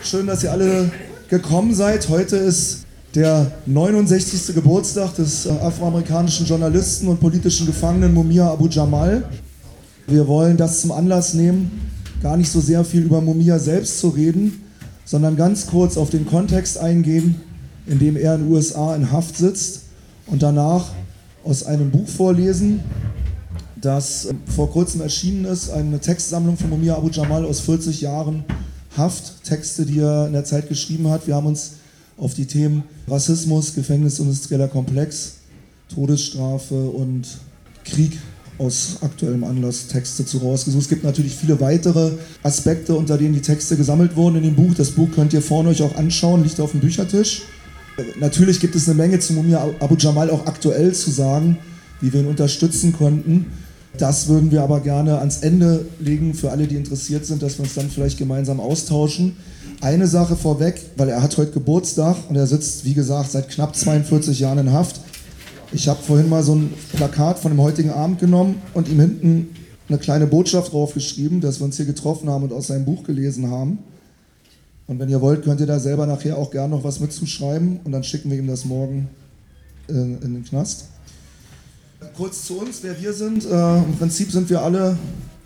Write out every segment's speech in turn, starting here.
Schön, dass ihr alle gekommen seid. Heute ist der 69. Geburtstag des afroamerikanischen Journalisten und politischen Gefangenen Mumia Abu-Jamal. Wir wollen das zum Anlass nehmen, gar nicht so sehr viel über Mumia selbst zu reden, sondern ganz kurz auf den Kontext eingehen, in dem er in den USA in Haft sitzt und danach aus einem Buch vorlesen, das vor kurzem erschienen ist, eine Textsammlung von Mumia Abu-Jamal aus 40 Jahren Haft, Texte, die er in der Zeit geschrieben hat. Wir haben uns auf die Themen Rassismus, Gefängnisindustrieller Komplex, Todesstrafe und Krieg aus aktuellem Anlass Texte zu rausgesucht. Es gibt natürlich viele weitere Aspekte, unter denen die Texte gesammelt wurden in dem Buch. Das Buch könnt ihr vorne euch auch anschauen, liegt auf dem Büchertisch. Natürlich gibt es eine Menge zu Mumia Abu-Jamal auch aktuell zu sagen, wie wir ihn unterstützen konnten. Das würden wir aber gerne ans Ende legen für alle, die interessiert sind, dass wir uns dann vielleicht gemeinsam austauschen. Eine Sache vorweg, weil er hat heute Geburtstag und er sitzt, wie gesagt, seit knapp 42 Jahren in Haft. Ich habe vorhin mal so ein Plakat von dem heutigen Abend genommen und ihm hinten eine kleine Botschaft draufgeschrieben, dass wir uns hier getroffen haben und aus seinem Buch gelesen haben. Und wenn ihr wollt, könnt ihr da selber nachher auch gerne noch was mitzuschreiben und dann schicken wir ihm das morgen in den Knast. Kurz zu uns, wer wir sind. Im Prinzip sind wir alle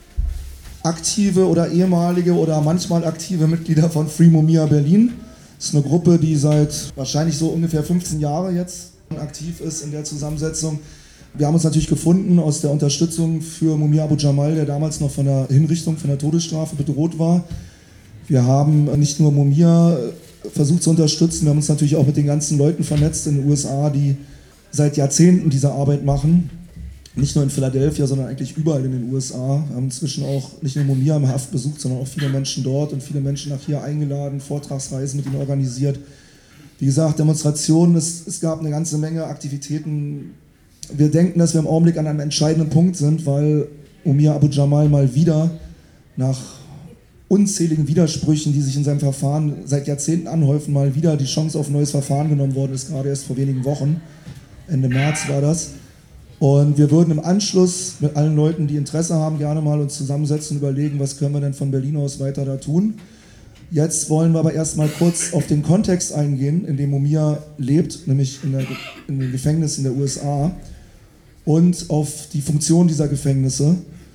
aktive oder ehemalige oder manchmal aktive Mitglieder von Free Mumia Berlin. Das ist eine Gruppe, die seit wahrscheinlich so ungefähr 15 Jahre jetzt aktiv ist in der Zusammensetzung. Wir haben uns natürlich gefunden aus der Unterstützung für Mumia Abu-Jamal, der damals noch von der Hinrichtung, von der Todesstrafe bedroht war. Wir haben nicht nur Mumia versucht zu unterstützen, wir haben uns natürlich auch mit den ganzen Leuten vernetzt in den USA, die seit Jahrzehnten diese Arbeit machen. Nicht nur in Philadelphia, sondern eigentlich überall in den USA. Wir haben inzwischen auch nicht nur Mumia im Haft besucht, sondern auch viele Menschen dort und viele Menschen nach hier eingeladen, Vortragsreisen mit ihnen organisiert. Wie gesagt, Demonstrationen, es gab eine ganze Menge Aktivitäten. Wir denken, dass wir im Augenblick an einem entscheidenden Punkt sind, weil Mumia Abu-Jamal mal wieder nach unzähligen Widersprüchen, die sich in seinem Verfahren seit Jahrzehnten anhäufen, mal wieder die Chance auf ein neues Verfahren genommen worden ist, gerade erst vor wenigen Wochen. Ende März war das. Und wir würden im Anschluss mit allen Leuten, die Interesse haben, gerne mal uns zusammensetzen und überlegen, was können wir denn von Berlin aus weiter da tun. Jetzt wollen wir aber erstmal kurz auf den Kontext eingehen, in dem Mumia lebt, nämlich in den Gefängnissen der USA und auf die Funktion dieser Gefängnisse.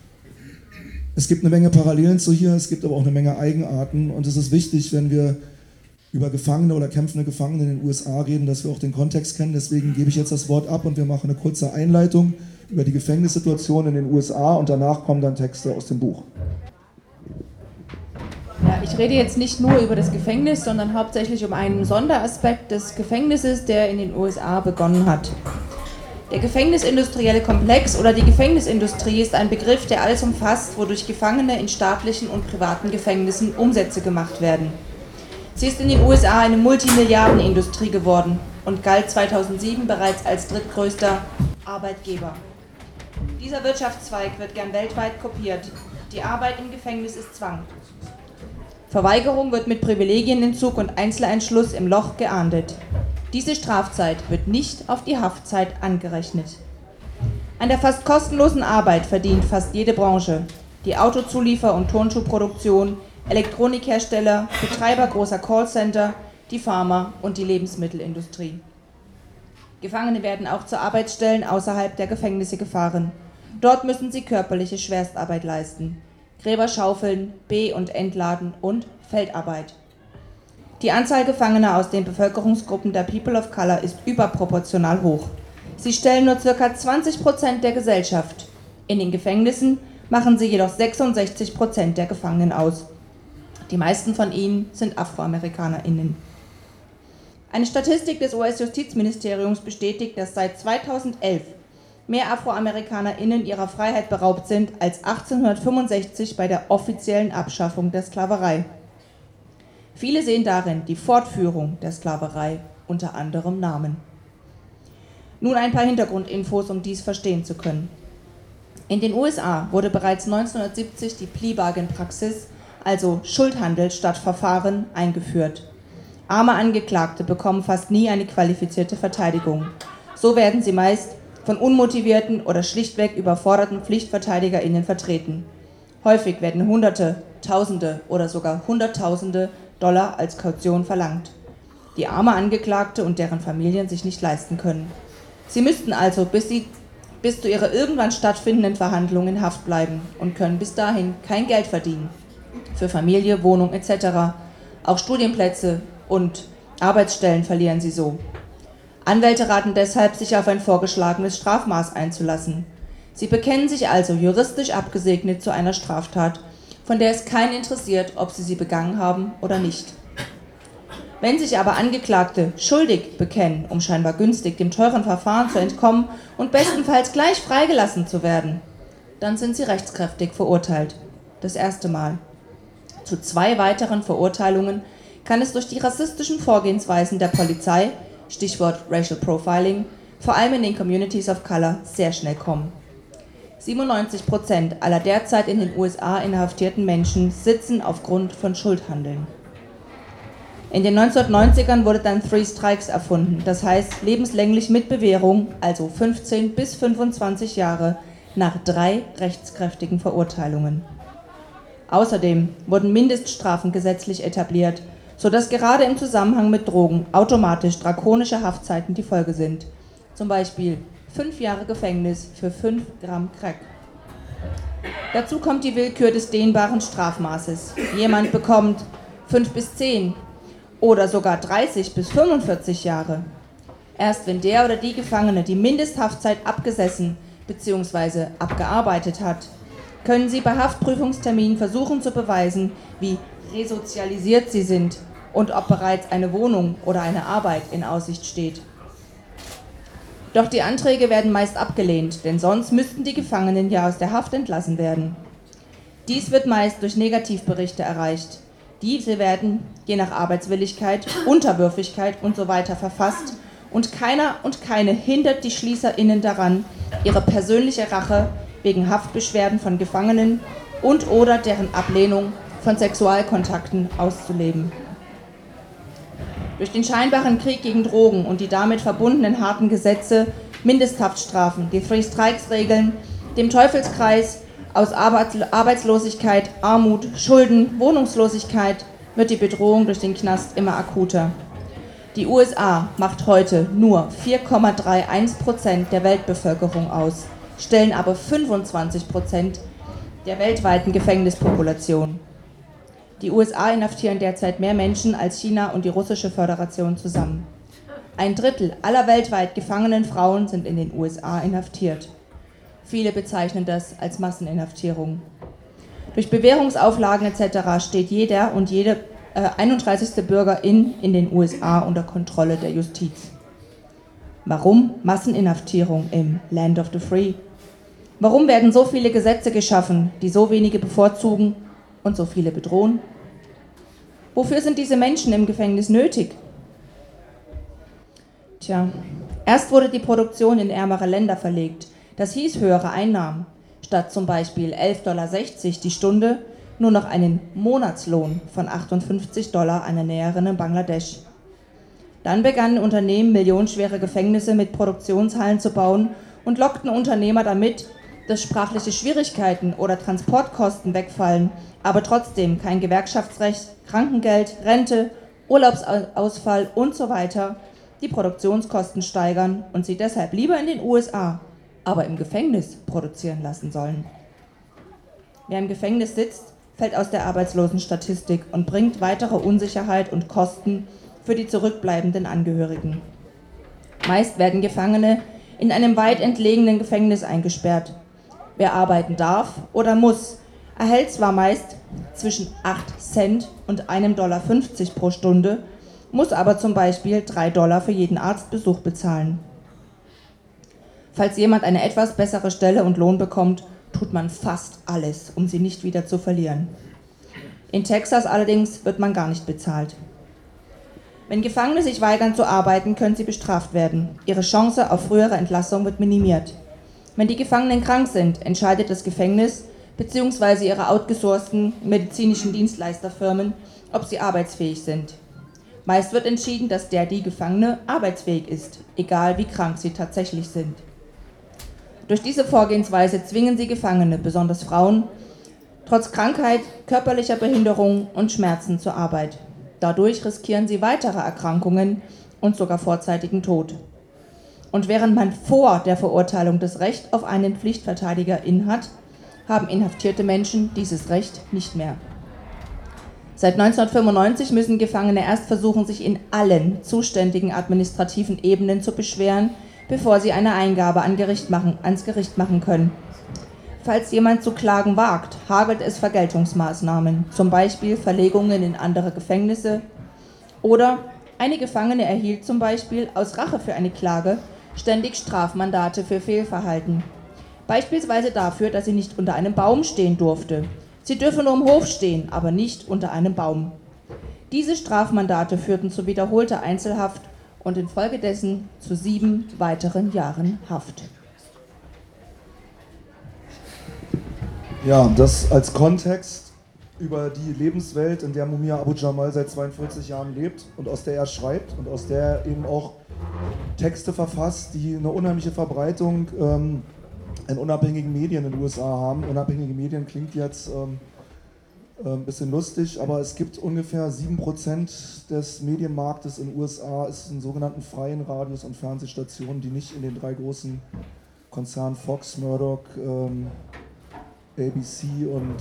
Es gibt eine Menge Parallelen zu hier, es gibt aber auch eine Menge Eigenarten und es ist wichtig, wenn wir über Gefangene oder kämpfende Gefangene in den USA reden, dass wir auch den Kontext kennen. Deswegen gebe ich jetzt das Wort ab und wir machen eine kurze Einleitung über die Gefängnissituation in den USA und danach kommen dann Texte aus dem Buch. Ja, ich rede jetzt nicht nur über das Gefängnis, sondern hauptsächlich um einen Sonderaspekt des Gefängnisses, der in den USA begonnen hat. Der gefängnisindustrielle Komplex oder die Gefängnisindustrie ist ein Begriff, der alles umfasst, wodurch Gefangene in staatlichen und privaten Gefängnissen Umsätze gemacht werden. Sie ist in den USA eine Multimilliardenindustrie geworden und galt 2007 bereits als drittgrößter Arbeitgeber. Dieser Wirtschaftszweig wird gern weltweit kopiert. Die Arbeit im Gefängnis ist Zwang. Verweigerung wird mit Privilegienentzug und Einzeleinschluss im Loch geahndet. Diese Strafzeit wird nicht auf die Haftzeit angerechnet. An der fast kostenlosen Arbeit verdient fast jede Branche. Die Autozuliefer- und Turnschuhproduktion, Elektronikhersteller, Betreiber großer Callcenter, die Pharma- und die Lebensmittelindustrie. Gefangene werden auch zu Arbeitsstellen außerhalb der Gefängnisse gefahren. Dort müssen sie körperliche Schwerstarbeit leisten. Gräber schaufeln, Be- und Entladen und Feldarbeit. Die Anzahl Gefangener aus den Bevölkerungsgruppen der People of Color ist überproportional hoch. Sie stellen nur ca. 20% der Gesellschaft. In den Gefängnissen machen sie jedoch 66% der Gefangenen aus. Die meisten von ihnen sind AfroamerikanerInnen. Eine Statistik des US-Justizministeriums bestätigt, dass seit 2011 mehr AfroamerikanerInnen ihrer Freiheit beraubt sind als 1865 bei der offiziellen Abschaffung der Sklaverei. Viele sehen darin die Fortführung der Sklaverei unter anderem Namen. Nun ein paar Hintergrundinfos, um dies verstehen zu können. In den USA wurde bereits 1970 die Plea-Bargain-Praxis, also Schuldhandel statt Verfahren, eingeführt. Arme Angeklagte bekommen fast nie eine qualifizierte Verteidigung. So werden sie meist von unmotivierten oder schlichtweg überforderten PflichtverteidigerInnen vertreten. Häufig werden Hunderte, Tausende oder sogar Hunderttausende Dollar als Kaution verlangt, die arme Angeklagte und deren Familien sich nicht leisten können. Sie müssten also bis zu ihrer irgendwann stattfindenden Verhandlung in Haft bleiben und können bis dahin kein Geld verdienen. Für Familie, Wohnung etc. Auch Studienplätze und Arbeitsstellen verlieren sie so. Anwälte raten deshalb, sich auf ein vorgeschlagenes Strafmaß einzulassen. Sie bekennen sich also juristisch abgesegnet zu einer Straftat, von der es keinen interessiert, ob sie begangen haben oder nicht. Wenn sich aber Angeklagte schuldig bekennen, um scheinbar günstig dem teuren Verfahren zu entkommen und bestenfalls gleich freigelassen zu werden, dann sind sie rechtskräftig verurteilt. Das erste Mal. Zu 2 weiteren Verurteilungen kann es durch die rassistischen Vorgehensweisen der Polizei, Stichwort Racial Profiling, vor allem in den Communities of Color, sehr schnell kommen. 97% aller derzeit in den USA inhaftierten Menschen sitzen aufgrund von Schuldhandeln. In den 1990ern wurde dann Three Strikes erfunden, das heißt lebenslänglich mit Bewährung, also 15 bis 25 Jahre nach 3 rechtskräftigen Verurteilungen. Außerdem wurden Mindeststrafen gesetzlich etabliert, sodass gerade im Zusammenhang mit Drogen automatisch drakonische Haftzeiten die Folge sind. Zum Beispiel 5 Jahre Gefängnis für 5 Gramm Crack. Dazu kommt die Willkür des dehnbaren Strafmaßes. Jemand bekommt 5 bis 10 oder sogar 30 bis 45 Jahre. Erst wenn der oder die Gefangene die Mindesthaftzeit abgesessen bzw. abgearbeitet hat, können sie bei Haftprüfungsterminen versuchen zu beweisen, wie resozialisiert sie sind und ob bereits eine Wohnung oder eine Arbeit in Aussicht steht. Doch die Anträge werden meist abgelehnt, denn sonst müssten die Gefangenen ja aus der Haft entlassen werden. Dies wird meist durch Negativberichte erreicht. Diese werden, je nach Arbeitswilligkeit, Unterwürfigkeit usw. verfasst und keiner und keine hindert die SchließerInnen daran, ihre persönliche Rache wegen Haftbeschwerden von Gefangenen und oder deren Ablehnung von Sexualkontakten auszuleben. Durch den scheinbaren Krieg gegen Drogen und die damit verbundenen harten Gesetze, Mindesthaftstrafen, die Three Strikes Regeln, dem Teufelskreis aus Arbeitslosigkeit, Armut, Schulden, Wohnungslosigkeit wird die Bedrohung durch den Knast immer akuter. Die USA macht heute nur 4,31% der Weltbevölkerung aus, stellen aber 25% der weltweiten Gefängnispopulation. Die USA inhaftieren derzeit mehr Menschen als China und die Russische Föderation zusammen. 1/3 aller weltweit gefangenen Frauen sind in den USA inhaftiert. Viele bezeichnen das als Masseninhaftierung. Durch Bewährungsauflagen etc. steht jeder und jede 31. Bürgerin in den USA unter Kontrolle der Justiz. Warum Masseninhaftierung im Land of the Free? Warum werden so viele Gesetze geschaffen, die so wenige bevorzugen und so viele bedrohen? Wofür sind diese Menschen im Gefängnis nötig? Tja, erst wurde die Produktion in ärmere Länder verlegt. Das hieß höhere Einnahmen. Statt zum Beispiel 11,60 Dollar die Stunde nur noch einen Monatslohn von 58 Dollar einer Näherin in Bangladesch. Dann begannen Unternehmen millionenschwere Gefängnisse mit Produktionshallen zu bauen und lockten Unternehmer damit, dass sprachliche Schwierigkeiten oder Transportkosten wegfallen, aber trotzdem kein Gewerkschaftsrecht, Krankengeld, Rente, Urlaubsausfall und so weiter die Produktionskosten steigern und sie deshalb lieber in den USA, aber im Gefängnis produzieren lassen sollen. Wer im Gefängnis sitzt, fällt aus der Arbeitslosenstatistik und bringt weitere Unsicherheit und Kosten für die zurückbleibenden Angehörigen. Meist werden Gefangene in einem weit entlegenen Gefängnis eingesperrt. Wer arbeiten darf oder muss, erhält zwar meist zwischen 8 Cent und 1,50 Dollar pro Stunde, muss aber zum Beispiel 3 Dollar für jeden Arztbesuch bezahlen. Falls jemand eine etwas bessere Stelle und Lohn bekommt, tut man fast alles, um sie nicht wieder zu verlieren. In Texas allerdings wird man gar nicht bezahlt. Wenn Gefangene sich weigern zu arbeiten, können sie bestraft werden. Ihre Chance auf frühere Entlassung wird minimiert. Wenn die Gefangenen krank sind, entscheidet das Gefängnis bzw. ihre outgesourcten medizinischen Dienstleisterfirmen, ob sie arbeitsfähig sind. Meist wird entschieden, dass die Gefangene arbeitsfähig ist, egal wie krank sie tatsächlich sind. Durch diese Vorgehensweise zwingen sie Gefangene, besonders Frauen, trotz Krankheit, körperlicher Behinderung und Schmerzen zur Arbeit. Dadurch riskieren sie weitere Erkrankungen und sogar vorzeitigen Tod. Und während man vor der Verurteilung das Recht auf einen Pflichtverteidiger innehat, haben inhaftierte Menschen dieses Recht nicht mehr. Seit 1995 müssen Gefangene erst versuchen, sich in allen zuständigen administrativen Ebenen zu beschweren, bevor sie eine Eingabe ans Gericht machen können. Falls jemand zu klagen wagt, hagelt es Vergeltungsmaßnahmen, zum Beispiel Verlegungen in andere Gefängnisse, oder eine Gefangene erhielt zum Beispiel aus Rache für eine Klage ständig Strafmandate für Fehlverhalten. Beispielsweise dafür, dass sie nicht unter einem Baum stehen durfte. Sie dürfe nur im Hof stehen, aber nicht unter einem Baum. Diese Strafmandate führten zu wiederholter Einzelhaft und infolgedessen zu 7 weiteren Jahren Haft. Ja, das als Kontext über die Lebenswelt, in der Mumia Abu Jamal seit 42 Jahren lebt und aus der er schreibt und aus der er eben auch Texte verfasst, die eine unheimliche Verbreitung in unabhängigen Medien in den USA haben. Unabhängige Medien klingt jetzt ein bisschen lustig, aber es gibt ungefähr 7% des Medienmarktes in den USA, ist in sogenannten freien Radios und Fernsehstationen, die nicht in den 3 großen Konzernen Fox, Murdoch, ABC und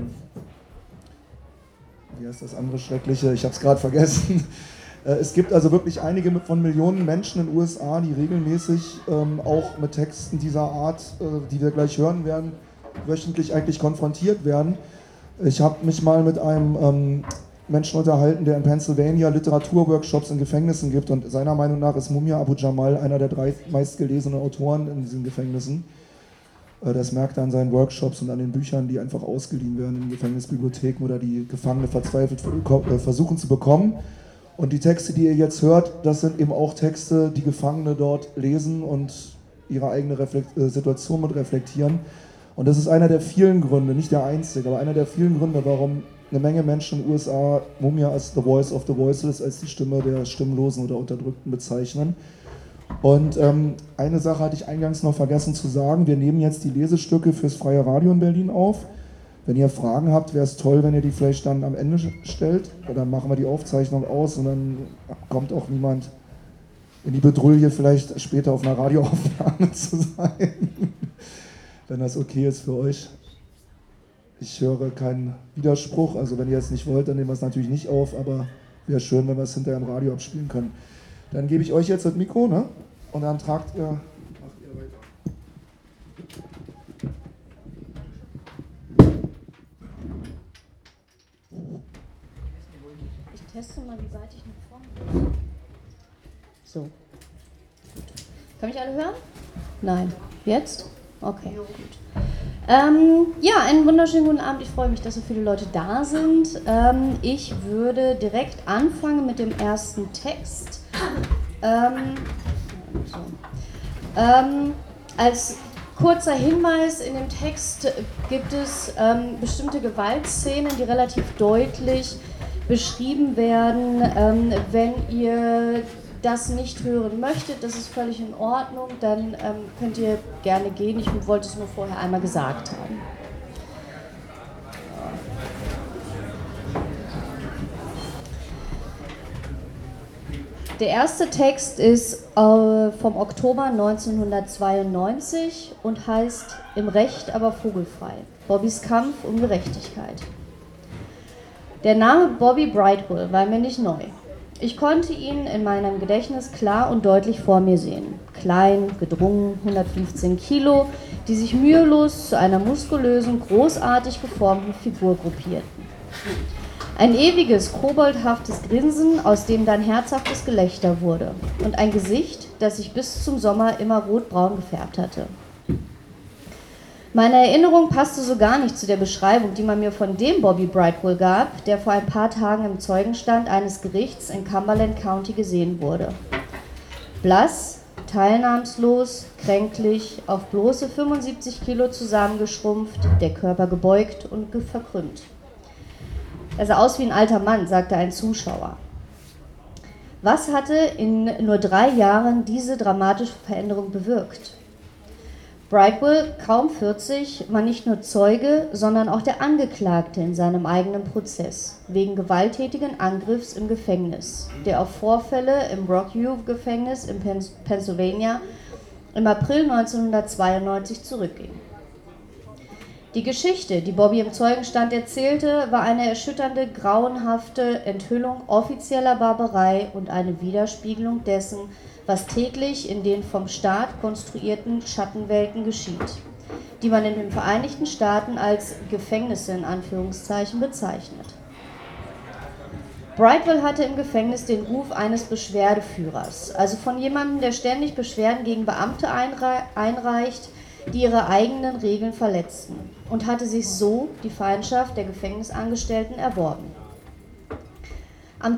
wie heißt das andere Schreckliche? Ich habe es gerade vergessen. Es gibt also wirklich einige von Millionen Menschen in den USA, die regelmäßig auch mit Texten dieser Art, die wir gleich hören werden, wöchentlich eigentlich konfrontiert werden. Ich habe mich mal mit einem Menschen unterhalten, der in Pennsylvania Literaturworkshops in Gefängnissen gibt, und seiner Meinung nach ist Mumia Abu Jamal einer der 3 meistgelesenen Autoren in diesen Gefängnissen. Das merkt er an seinen Workshops und an den Büchern, die einfach ausgeliehen werden in Gefängnisbibliotheken oder die Gefangene verzweifelt versuchen zu bekommen. Und die Texte, die ihr jetzt hört, das sind eben auch Texte, die Gefangene dort lesen und ihre eigene Situation mit reflektieren. Und das ist einer der vielen Gründe, nicht der einzige, aber einer der vielen Gründe, warum eine Menge Menschen in den USA Mumia als The Voice of the Voiceless, als die Stimme der Stimmlosen oder Unterdrückten bezeichnen. Und eine Sache hatte ich eingangs noch vergessen zu sagen: Wir nehmen jetzt die Lesestücke fürs Freie Radio in Berlin auf. Wenn ihr Fragen habt, wäre es toll, wenn ihr die vielleicht dann am Ende stellt. Dann machen wir die Aufzeichnung aus und dann kommt auch niemand in die Bedrulle, vielleicht später auf einer Radioaufnahme zu sein. Wenn das okay ist für euch. Ich höre keinen Widerspruch, also wenn ihr es nicht wollt, dann nehmen wir es natürlich nicht auf, aber wäre schön, wenn wir es hinterher im Radio abspielen können. Dann gebe ich euch jetzt das Mikro, ne? Und dann macht ihr weiter. Ich teste mal, wie weit ich nach vorne bin. So. Kann mich alle hören? Nein. Jetzt? Okay, gut. Ja, einen wunderschönen guten Abend. Ich freue mich, dass so viele Leute da sind. Ich würde direkt anfangen mit dem ersten Text. Als kurzer Hinweis: In dem Text gibt es bestimmte Gewaltszenen, die relativ deutlich beschrieben werden. Wenn ihr das nicht hören möchtet, das ist völlig in Ordnung, dann könnt ihr gerne gehen. Ich wollte es nur vorher einmal gesagt haben. Der erste Text ist vom Oktober 1992 und heißt Im Recht, aber vogelfrei. Bobbys Kampf um Gerechtigkeit. Der Name Bobby Brightwell war mir nicht neu. Ich konnte ihn in meinem Gedächtnis klar und deutlich vor mir sehen. Klein, gedrungen, 115 Kilo, die sich mühelos zu einer muskulösen, großartig geformten Figur gruppierten. Ein ewiges, koboldhaftes Grinsen, aus dem dann herzhaftes Gelächter wurde. Und ein Gesicht, das sich bis zum Sommer immer rotbraun gefärbt hatte. Meine Erinnerung passte so gar nicht zu der Beschreibung, die man mir von dem Bobby Brightwell gab, der vor ein paar Tagen im Zeugenstand eines Gerichts in Cumberland County gesehen wurde. Blass, teilnahmslos, kränklich, auf bloße 75 Kilo zusammengeschrumpft, der Körper gebeugt und verkrümmt. Er sah aus wie ein alter Mann, sagte ein Zuschauer. Was hatte in nur 3 Jahren diese dramatische Veränderung bewirkt? Brightwell, kaum 40, war nicht nur Zeuge, sondern auch der Angeklagte in seinem eigenen Prozess wegen gewalttätigen Angriffs im Gefängnis, der auf Vorfälle im Rockview-Gefängnis in Pennsylvania im April 1992 zurückging. Die Geschichte, die Bobby im Zeugenstand erzählte, war eine erschütternde, grauenhafte Enthüllung offizieller Barbarei und eine Widerspiegelung dessen, was täglich in den vom Staat konstruierten Schattenwelten geschieht, die man in den Vereinigten Staaten als Gefängnisse in Anführungszeichen bezeichnet. Brightwell hatte im Gefängnis den Ruf eines Beschwerdeführers, also von jemandem, der ständig Beschwerden gegen Beamte einreicht, die ihre eigenen Regeln verletzten, und hatte sich so die Feindschaft der Gefängnisangestellten erworben. Am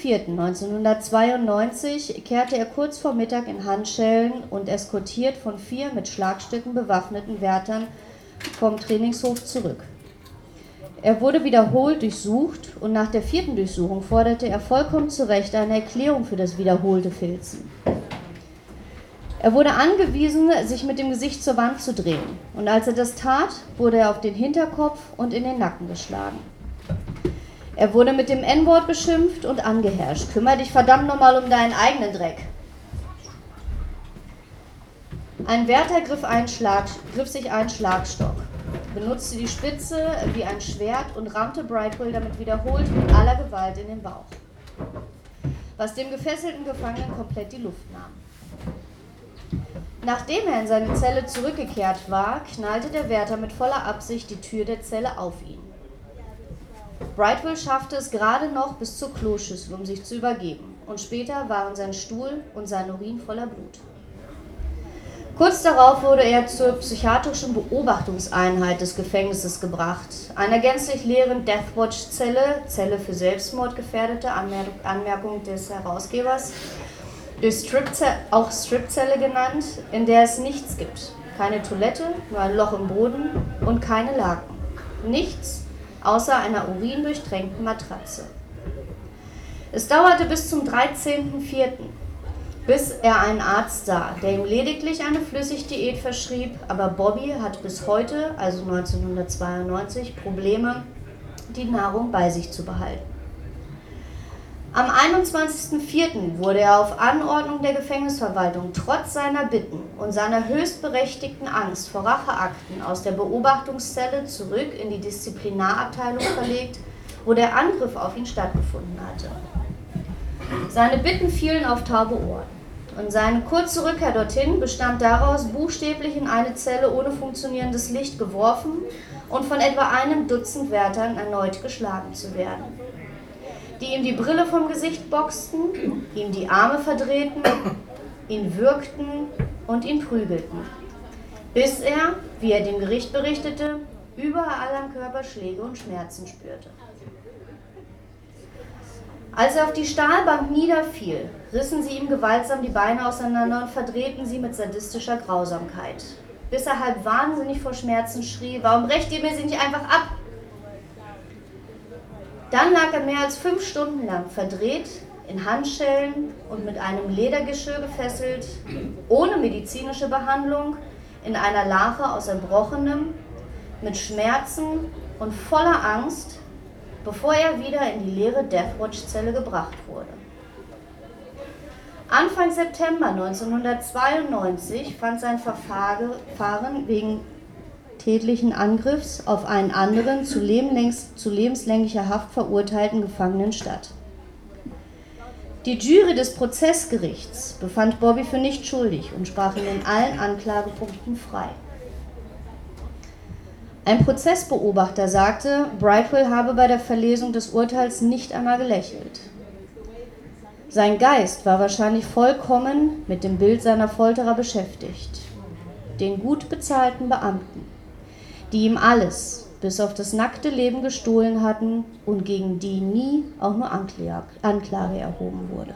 10.04.1992 kehrte er kurz vor Mittag in Handschellen und eskortiert von 4 mit Schlagstücken bewaffneten Wärtern vom Trainingshof zurück. Er wurde wiederholt durchsucht und nach der 4. Durchsuchung forderte er vollkommen zu Recht eine Erklärung für das wiederholte Filzen. Er wurde angewiesen, sich mit dem Gesicht zur Wand zu drehen, und als er das tat, wurde er auf den Hinterkopf und in den Nacken geschlagen. Er wurde mit dem N-Wort beschimpft und angeherrscht. Kümmer dich verdammt nochmal um deinen eigenen Dreck. Ein Wärter griff sich einen Schlagstock, benutzte die Spitze wie ein Schwert und rammte Brightwell damit wiederholt mit aller Gewalt in den Bauch, was dem gefesselten Gefangenen komplett die Luft nahm. Nachdem er in seine Zelle zurückgekehrt war, knallte der Wärter mit voller Absicht die Tür der Zelle auf ihn. Brightwell schaffte es gerade noch bis zur Kloschüssel, um sich zu übergeben, und später waren sein Stuhl und sein Urin voller Blut. Kurz darauf wurde er zur psychiatrischen Beobachtungseinheit des Gefängnisses gebracht, einer gänzlich leeren Deathwatch-Zelle, Zelle für Selbstmordgefährdete, Anmerkung des Herausgebers, auch Stripzelle genannt, in der es nichts gibt. Keine Toilette, nur ein Loch im Boden und keine Laken. Nichts außer einer urindurchtränkten Matratze. Es dauerte bis zum 13.04., bis er einen Arzt sah, der ihm lediglich eine Flüssigdiät verschrieb, aber Bobby hat bis heute, also 1992, Probleme, die Nahrung bei sich zu behalten. Am 21.04. wurde er auf Anordnung der Gefängnisverwaltung trotz seiner Bitten und seiner höchst berechtigten Angst vor Racheakten aus der Beobachtungszelle zurück in die Disziplinarabteilung verlegt, wo der Angriff auf ihn stattgefunden hatte. Seine Bitten fielen auf taube Ohren, und seine kurze Rückkehr dorthin bestand daraus, buchstäblich in eine Zelle ohne funktionierendes Licht geworfen und von etwa einem Dutzend Wärtern erneut geschlagen zu werden, die ihm die Brille vom Gesicht boxten, ihm die Arme verdrehten, ihn würgten und ihn prügelten, bis er, wie er dem Gericht berichtete, überall am Körper Schläge und Schmerzen spürte. Als er auf die Stahlbank niederfiel, rissen sie ihm gewaltsam die Beine auseinander und verdrehten sie mit sadistischer Grausamkeit, bis er halb wahnsinnig vor Schmerzen schrie: Warum brecht ihr mir sie nicht einfach ab? Dann lag er mehr als 5 Stunden lang verdreht, in Handschellen und mit einem Ledergeschirr gefesselt, ohne medizinische Behandlung, in einer Lache aus Erbrochenem, mit Schmerzen und voller Angst, bevor er wieder in die leere Deathwatch-Zelle gebracht wurde. Anfang September 1992 fand sein Verfahren wegen tätlichen Angriffs auf einen anderen zu lebenslänglicher Haft verurteilten Gefangenen statt. Die Jury des Prozessgerichts befand Bobby für nicht schuldig und sprach ihn in allen Anklagepunkten frei. Ein Prozessbeobachter sagte, Brightwell habe bei der Verlesung des Urteils nicht einmal gelächelt. Sein Geist war wahrscheinlich vollkommen mit dem Bild seiner Folterer beschäftigt, den gut bezahlten Beamten, die ihm alles bis auf das nackte Leben gestohlen hatten und gegen die nie auch nur Anklage erhoben wurde.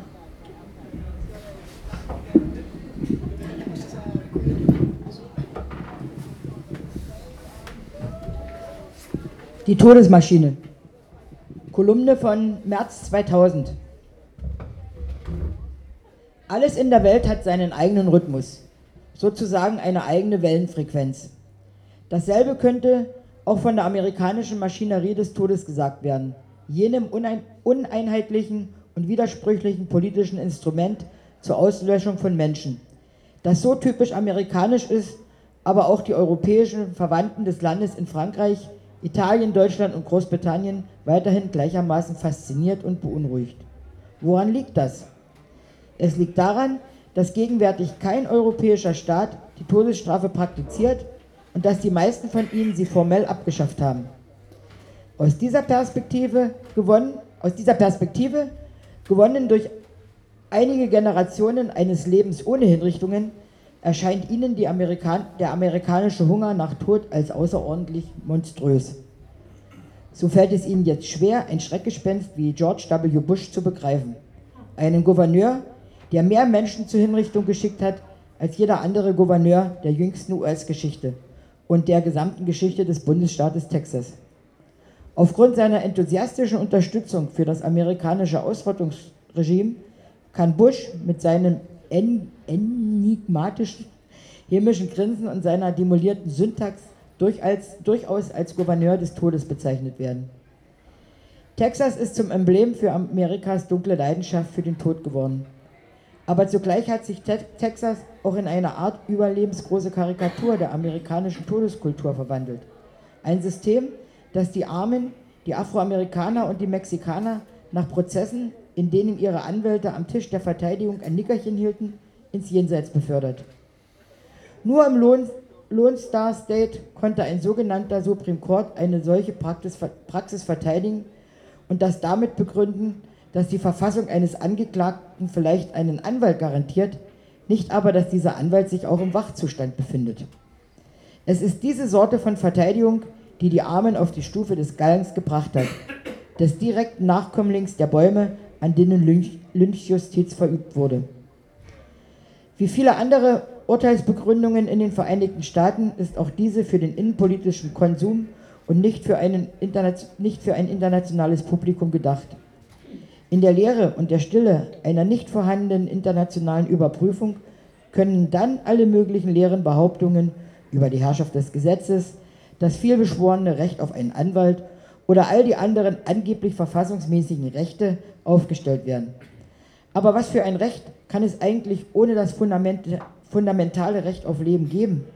Die Todesmaschine. Kolumne von März 2000. Alles in der Welt hat seinen eigenen Rhythmus. sozusagen eine eigene Wellenfrequenz. Dasselbe könnte auch von der amerikanischen Maschinerie des Todes gesagt werden, jenem uneinheitlichen und widersprüchlichen politischen Instrument zur Auslöschung von Menschen, das so typisch amerikanisch ist, aber auch die europäischen Verwandten des Landes in Frankreich, Italien, Deutschland und Großbritannien weiterhin gleichermaßen fasziniert und beunruhigt. Woran liegt das? Es liegt daran, dass gegenwärtig kein europäischer Staat die Todesstrafe praktiziert und dass die meisten von ihnen sie formell abgeschafft haben. Aus dieser Perspektive, gewonnen durch einige Generationen eines Lebens ohne Hinrichtungen, erscheint ihnen der amerikanische Hunger nach Tod als außerordentlich monströs. So fällt es ihnen jetzt schwer, ein Schreckgespenst wie George W. Bush zu begreifen. Einen Gouverneur, der mehr Menschen zur Hinrichtung geschickt hat als jeder andere Gouverneur der jüngsten US-Geschichte und der gesamten Geschichte des Bundesstaates Texas. Aufgrund seiner enthusiastischen Unterstützung für das amerikanische Ausrottungsregime kann Bush mit seinem enigmatischen hämischen Grinsen und seiner demolierten Syntax durchaus als Gouverneur des Todes bezeichnet werden. Texas ist zum Emblem für Amerikas dunkle Leidenschaft für den Tod geworden. Aber zugleich hat sich Texas auch in eine Art überlebensgroße Karikatur der amerikanischen Todeskultur verwandelt. Ein System, das die Armen, die Afroamerikaner und die Mexikaner nach Prozessen, in denen ihre Anwälte am Tisch der Verteidigung ein Nickerchen hielten, ins Jenseits befördert. Nur im Lone Star State konnte ein sogenannter Supreme Court eine solche Praxis verteidigen und das damit begründen, dass die Verfassung eines Angeklagten vielleicht einen Anwalt garantiert, nicht aber, dass dieser Anwalt sich auch im Wachzustand befindet. Es ist diese Sorte von Verteidigung, die die Armen auf die Stufe des Galgens gebracht hat, des direkten Nachkömmlings der Bäume, an denen Lynchjustiz verübt wurde. Wie viele andere Urteilsbegründungen in den Vereinigten Staaten ist auch diese für den innenpolitischen Konsum und nicht für ein internationales Publikum gedacht. In der Leere und der Stille einer nicht vorhandenen internationalen Überprüfung können dann alle möglichen leeren Behauptungen über die Herrschaft des Gesetzes, das vielbeschworene Recht auf einen Anwalt oder all die anderen angeblich verfassungsmäßigen Rechte aufgestellt werden. Aber was für ein Recht kann es eigentlich ohne das fundamentale Recht auf Leben geben?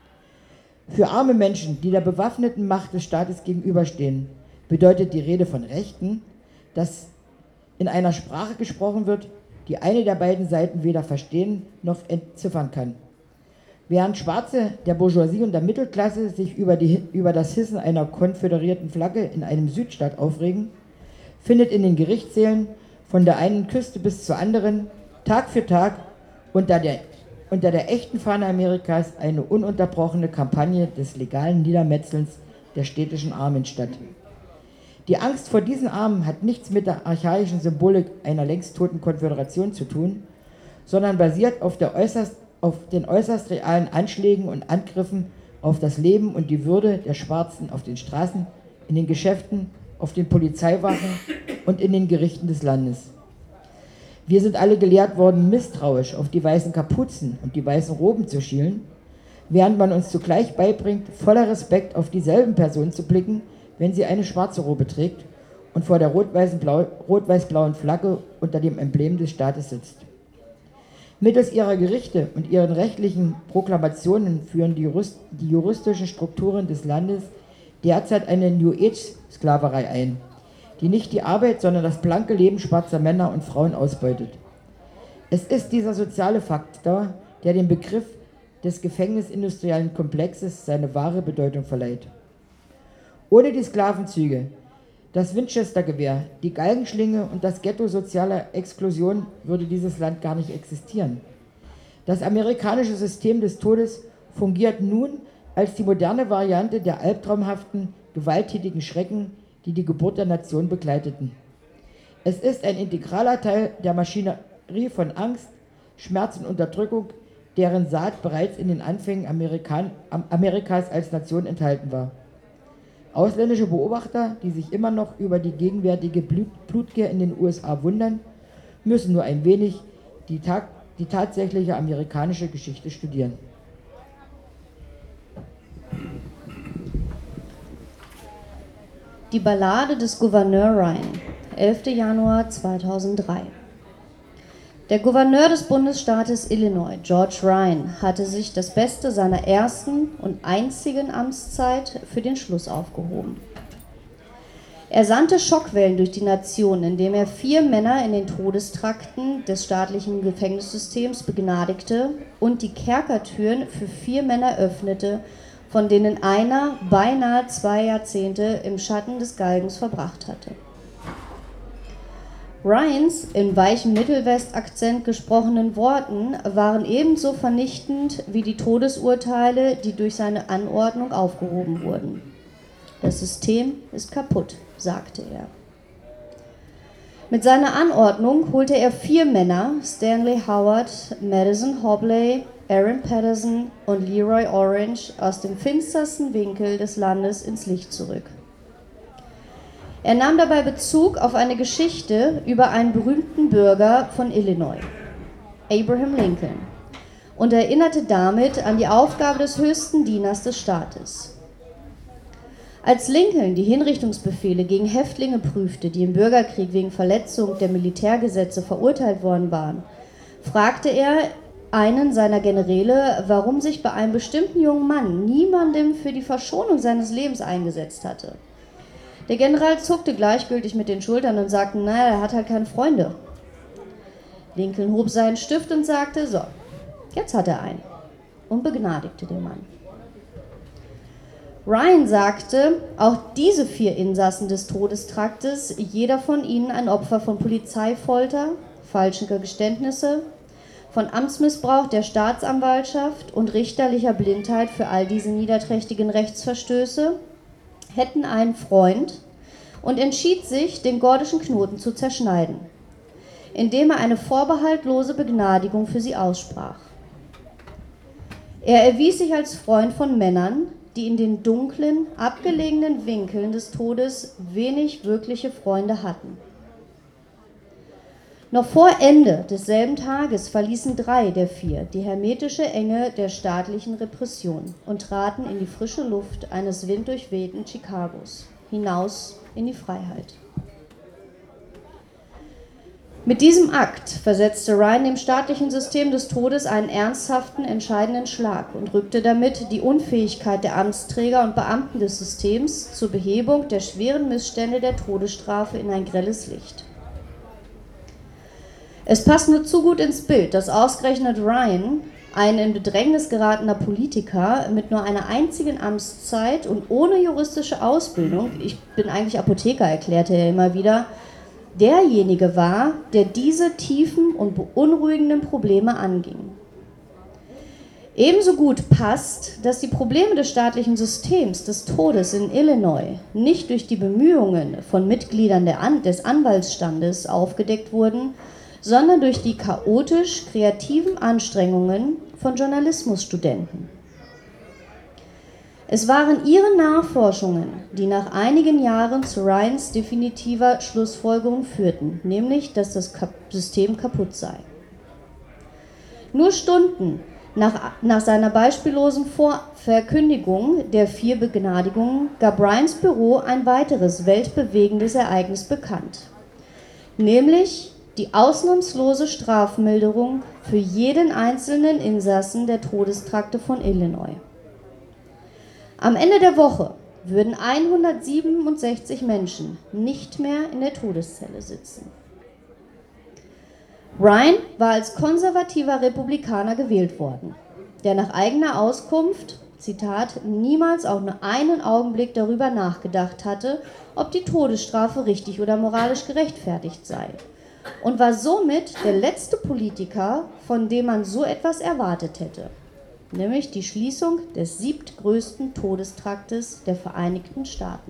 Für arme Menschen, die der bewaffneten Macht des Staates gegenüberstehen, bedeutet die Rede von Rechten, dass in einer Sprache gesprochen wird, die eine der beiden Seiten weder verstehen noch entziffern kann. Während Schwarze der Bourgeoisie und der Mittelklasse sich über das Hissen einer konföderierten Flagge in einem Südstaat aufregen, findet in den Gerichtssälen von der einen Küste bis zur anderen Tag für Tag unter der echten Fahne Amerikas eine ununterbrochene Kampagne des legalen Niedermetzelns der städtischen Armen statt. Die Angst vor diesen Armen hat nichts mit der archaischen Symbolik einer längst toten Konföderation zu tun, sondern basiert auf den äußerst realen Anschlägen und Angriffen auf das Leben und die Würde der Schwarzen auf den Straßen, in den Geschäften, auf den Polizeiwachen und in den Gerichten des Landes. Wir sind alle gelehrt worden, misstrauisch auf die weißen Kapuzen und die weißen Roben zu schielen, während man uns zugleich beibringt, voller Respekt auf dieselben Personen zu blicken, wenn sie eine schwarze Robe trägt und vor der rot-weiß-blauen Flagge unter dem Emblem des Staates sitzt. Mittels ihrer Gerichte und ihren rechtlichen Proklamationen führen die juristischen Strukturen des Landes derzeit eine New Age-Sklaverei ein, die nicht die Arbeit, sondern das blanke Leben schwarzer Männer und Frauen ausbeutet. Es ist dieser soziale Faktor, der dem Begriff des gefängnisindustriellen Komplexes seine wahre Bedeutung verleiht. Ohne die Sklavenzüge, das Winchester-Gewehr, die Galgenschlinge und das Ghetto sozialer Exklusion würde dieses Land gar nicht existieren. Das amerikanische System des Todes fungiert nun als die moderne Variante der albtraumhaften, gewalttätigen Schrecken, die die Geburt der Nation begleiteten. Es ist ein integraler Teil der Maschinerie von Angst, Schmerz und Unterdrückung, deren Saat bereits in den Anfängen Amerikas als Nation enthalten war. Ausländische Beobachter, die sich immer noch über die gegenwärtige Blutgier in den USA wundern, müssen nur ein wenig die die tatsächliche amerikanische Geschichte studieren. Die Ballade des Gouverneur Ryan, 11. Januar 2003. Der Gouverneur des Bundesstaates Illinois, George Ryan, hatte sich das Beste seiner ersten und einzigen Amtszeit für den Schluss aufgehoben. Er sandte Schockwellen durch die Nation, indem er 4 Männer in den Todestrakten des staatlichen Gefängnissystems begnadigte und die Kerkertüren für 4 Männer öffnete, von denen einer beinahe 2 Jahrzehnte im Schatten des Galgens verbracht hatte. Ryans in weichem Mittelwest-Akzent gesprochenen Worten waren ebenso vernichtend wie die Todesurteile, die durch seine Anordnung aufgehoben wurden. Das System ist kaputt, sagte er. Mit seiner Anordnung holte er 4 Männer, Stanley Howard, Madison Hobley, Aaron Patterson und Leroy Orange, aus dem finstersten Winkel des Landes ins Licht zurück. Er nahm dabei Bezug auf eine Geschichte über einen berühmten Bürger von Illinois, Abraham Lincoln, und erinnerte damit an die Aufgabe des höchsten Dieners des Staates. Als Lincoln die Hinrichtungsbefehle gegen Häftlinge prüfte, die im Bürgerkrieg wegen Verletzung der Militärgesetze verurteilt worden waren, fragte er einen seiner Generäle, warum sich bei einem bestimmten jungen Mann niemandem für die Verschonung seines Lebens eingesetzt hatte. Der General zuckte gleichgültig mit den Schultern und sagte, naja, er hat halt keine Freunde. Lincoln hob seinen Stift und sagte, so, jetzt hat er einen, und begnadigte den Mann. Ryan sagte, auch diese 4 Insassen des Todestraktes, jeder von ihnen ein Opfer von Polizeifolter, falscher Geständnisse, von Amtsmissbrauch der Staatsanwaltschaft und richterlicher Blindheit für all diese niederträchtigen Rechtsverstöße, hätten einen Freund und entschied sich, den gordischen Knoten zu zerschneiden, indem er eine vorbehaltlose Begnadigung für sie aussprach. Er erwies sich als Freund von Männern, die in den dunklen, abgelegenen Winkeln des Todes wenig wirkliche Freunde hatten. Noch vor Ende desselben Tages verließen 3 der 4 die hermetische Enge der staatlichen Repression und traten in die frische Luft eines winddurchwehten Chicagos, hinaus in die Freiheit. Mit diesem Akt versetzte Ryan dem staatlichen System des Todes einen ernsthaften, entscheidenden Schlag und rückte damit die Unfähigkeit der Amtsträger und Beamten des Systems zur Behebung der schweren Missstände der Todesstrafe in ein grelles Licht. Es passt nur zu gut ins Bild, dass ausgerechnet Ryan, ein in Bedrängnis geratener Politiker mit nur einer einzigen Amtszeit und ohne juristische Ausbildung, ich bin eigentlich Apotheker, erklärte er immer wieder, derjenige war, der diese tiefen und beunruhigenden Probleme anging. Ebenso gut passt, dass die Probleme des staatlichen Systems des Todes in Illinois nicht durch die Bemühungen von Mitgliedern des Anwaltsstandes aufgedeckt wurden, sondern durch die chaotisch kreativen Anstrengungen von Journalismusstudenten. Es waren ihre Nachforschungen, die nach einigen Jahren zu Ryans definitiver Schlussfolgerung führten, nämlich, dass das System kaputt sei. Nur Stunden nach seiner beispiellosen Verkündigung der 4 Begnadigungen gab Ryans Büro ein weiteres weltbewegendes Ereignis bekannt, nämlich die ausnahmslose Strafmilderung für jeden einzelnen Insassen der Todestrakte von Illinois. Am Ende der Woche würden 167 Menschen nicht mehr in der Todeszelle sitzen. Ryan war als konservativer Republikaner gewählt worden, der nach eigener Auskunft, Zitat, niemals auch nur einen Augenblick darüber nachgedacht hatte, ob die Todesstrafe richtig oder moralisch gerechtfertigt sei, und war somit der letzte Politiker, von dem man so etwas erwartet hätte, nämlich die Schließung des 7. größten Todestraktes der Vereinigten Staaten.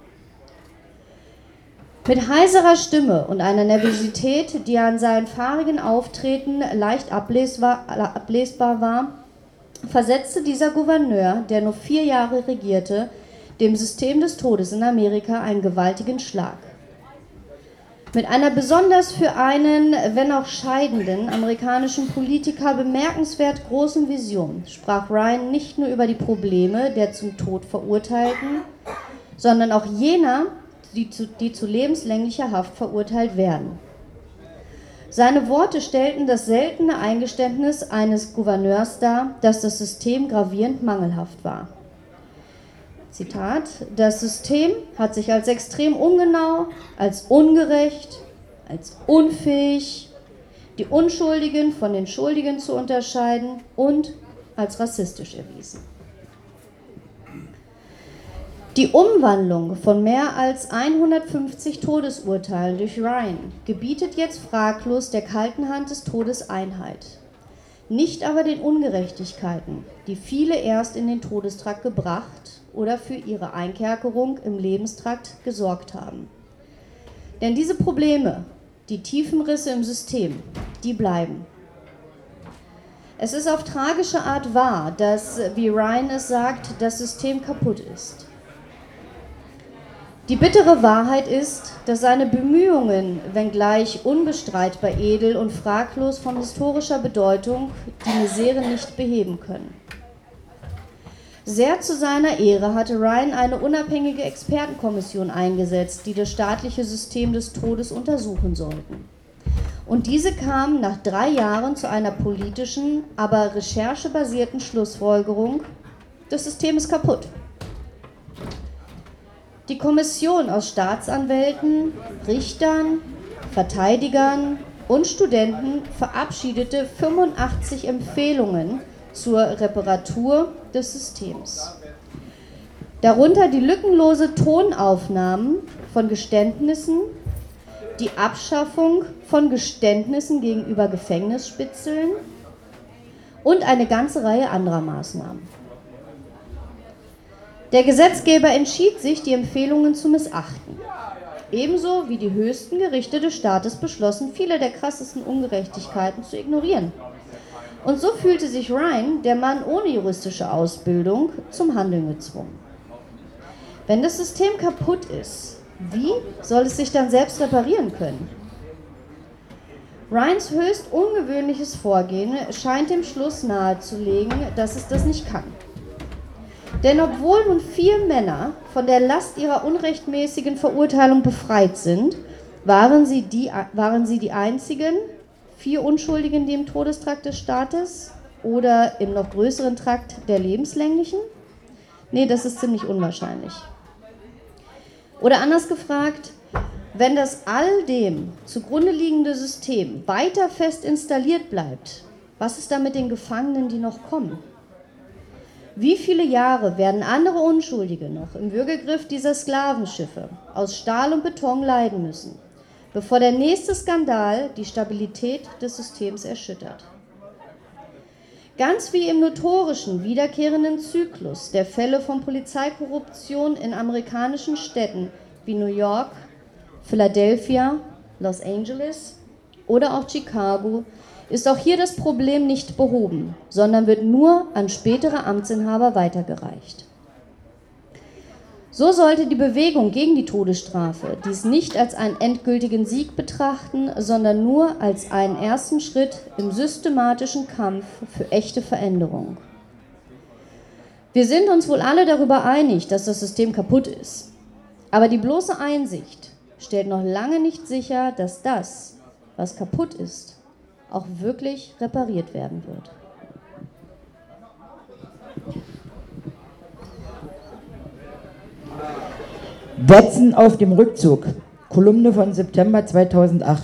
Mit heiserer Stimme und einer Nervosität, die an seinen fahrigen Auftreten leicht ablesbar war, versetzte dieser Gouverneur, der nur 4 Jahre regierte, dem System des Todes in Amerika einen gewaltigen Schlag. Mit einer besonders für einen, wenn auch scheidenden, amerikanischen Politiker bemerkenswert großen Vision sprach Ryan nicht nur über die Probleme der zum Tod Verurteilten, sondern auch jener, die zu lebenslänglicher Haft verurteilt werden. Seine Worte stellten das seltene Eingeständnis eines Gouverneurs dar, dass das System gravierend mangelhaft war. Zitat: Das System hat sich als extrem ungenau, als ungerecht, als unfähig, die Unschuldigen von den Schuldigen zu unterscheiden und als rassistisch erwiesen. Die Umwandlung von mehr als 150 Todesurteilen durch Ryan gebietet jetzt fraglos der kalten Hand des Todes Einheit. Nicht aber den Ungerechtigkeiten, die viele erst in den Todestrakt gebracht oder für ihre Einkerkerung im Lebenstrakt gesorgt haben. Denn diese Probleme, die tiefen Risse im System, die bleiben. Es ist auf tragische Art wahr, dass, wie Ryan es sagt, das System kaputt ist. Die bittere Wahrheit ist, dass seine Bemühungen, wenngleich unbestreitbar edel und fraglos von historischer Bedeutung, die Misere nicht beheben können. Sehr zu seiner Ehre hatte Ryan eine unabhängige Expertenkommission eingesetzt, die das staatliche System des Todes untersuchen sollten. Und diese kam nach 3 Jahren zu einer politischen, aber recherchebasierten Schlussfolgerung: Das System ist kaputt. Die Kommission aus Staatsanwälten, Richtern, Verteidigern und Studenten verabschiedete 85 Empfehlungen zur Reparatur des Systems. Darunter die lückenlose Tonaufnahmen von Geständnissen, die Abschaffung von Geständnissen gegenüber Gefängnisspitzeln und eine ganze Reihe anderer Maßnahmen. Der Gesetzgeber entschied sich, die Empfehlungen zu missachten. Ebenso wie die höchsten Gerichte des Staates beschlossen, viele der krassesten Ungerechtigkeiten zu ignorieren. Und so fühlte sich Ryan, der Mann ohne juristische Ausbildung, zum Handeln gezwungen. Wenn das System kaputt ist, wie soll es sich dann selbst reparieren können? Ryans höchst ungewöhnliches Vorgehen scheint dem Schluss nahezulegen, dass es das nicht kann. Denn obwohl nun 4 Männer von der Last ihrer unrechtmäßigen Verurteilung befreit sind, waren sie die einzigen 4 Unschuldigen, die im Todestrakt des Staates oder im noch größeren Trakt der lebenslänglichen? Nee, das ist ziemlich unwahrscheinlich. Oder anders gefragt, wenn das all dem zugrunde liegende System weiter fest installiert bleibt, was ist da mit den Gefangenen, die noch kommen? Wie viele Jahre werden andere Unschuldige noch im Würgegriff dieser Sklavenschiffe aus Stahl und Beton leiden müssen, bevor der nächste Skandal die Stabilität des Systems erschüttert? Ganz wie im notorischen, wiederkehrenden Zyklus der Fälle von Polizeikorruption in amerikanischen Städten wie New York, Philadelphia, Los Angeles oder auch Chicago ist auch hier das Problem nicht behoben, sondern wird nur an spätere Amtsinhaber weitergereicht. So sollte die Bewegung gegen die Todesstrafe dies nicht als einen endgültigen Sieg betrachten, sondern nur als einen ersten Schritt im systematischen Kampf für echte Veränderung. Wir sind uns wohl alle darüber einig, dass das System kaputt ist. Aber die bloße Einsicht stellt noch lange nicht sicher, dass das, was kaputt ist, auch wirklich repariert werden wird. Wetzen auf dem Rückzug. Kolumne von September 2008.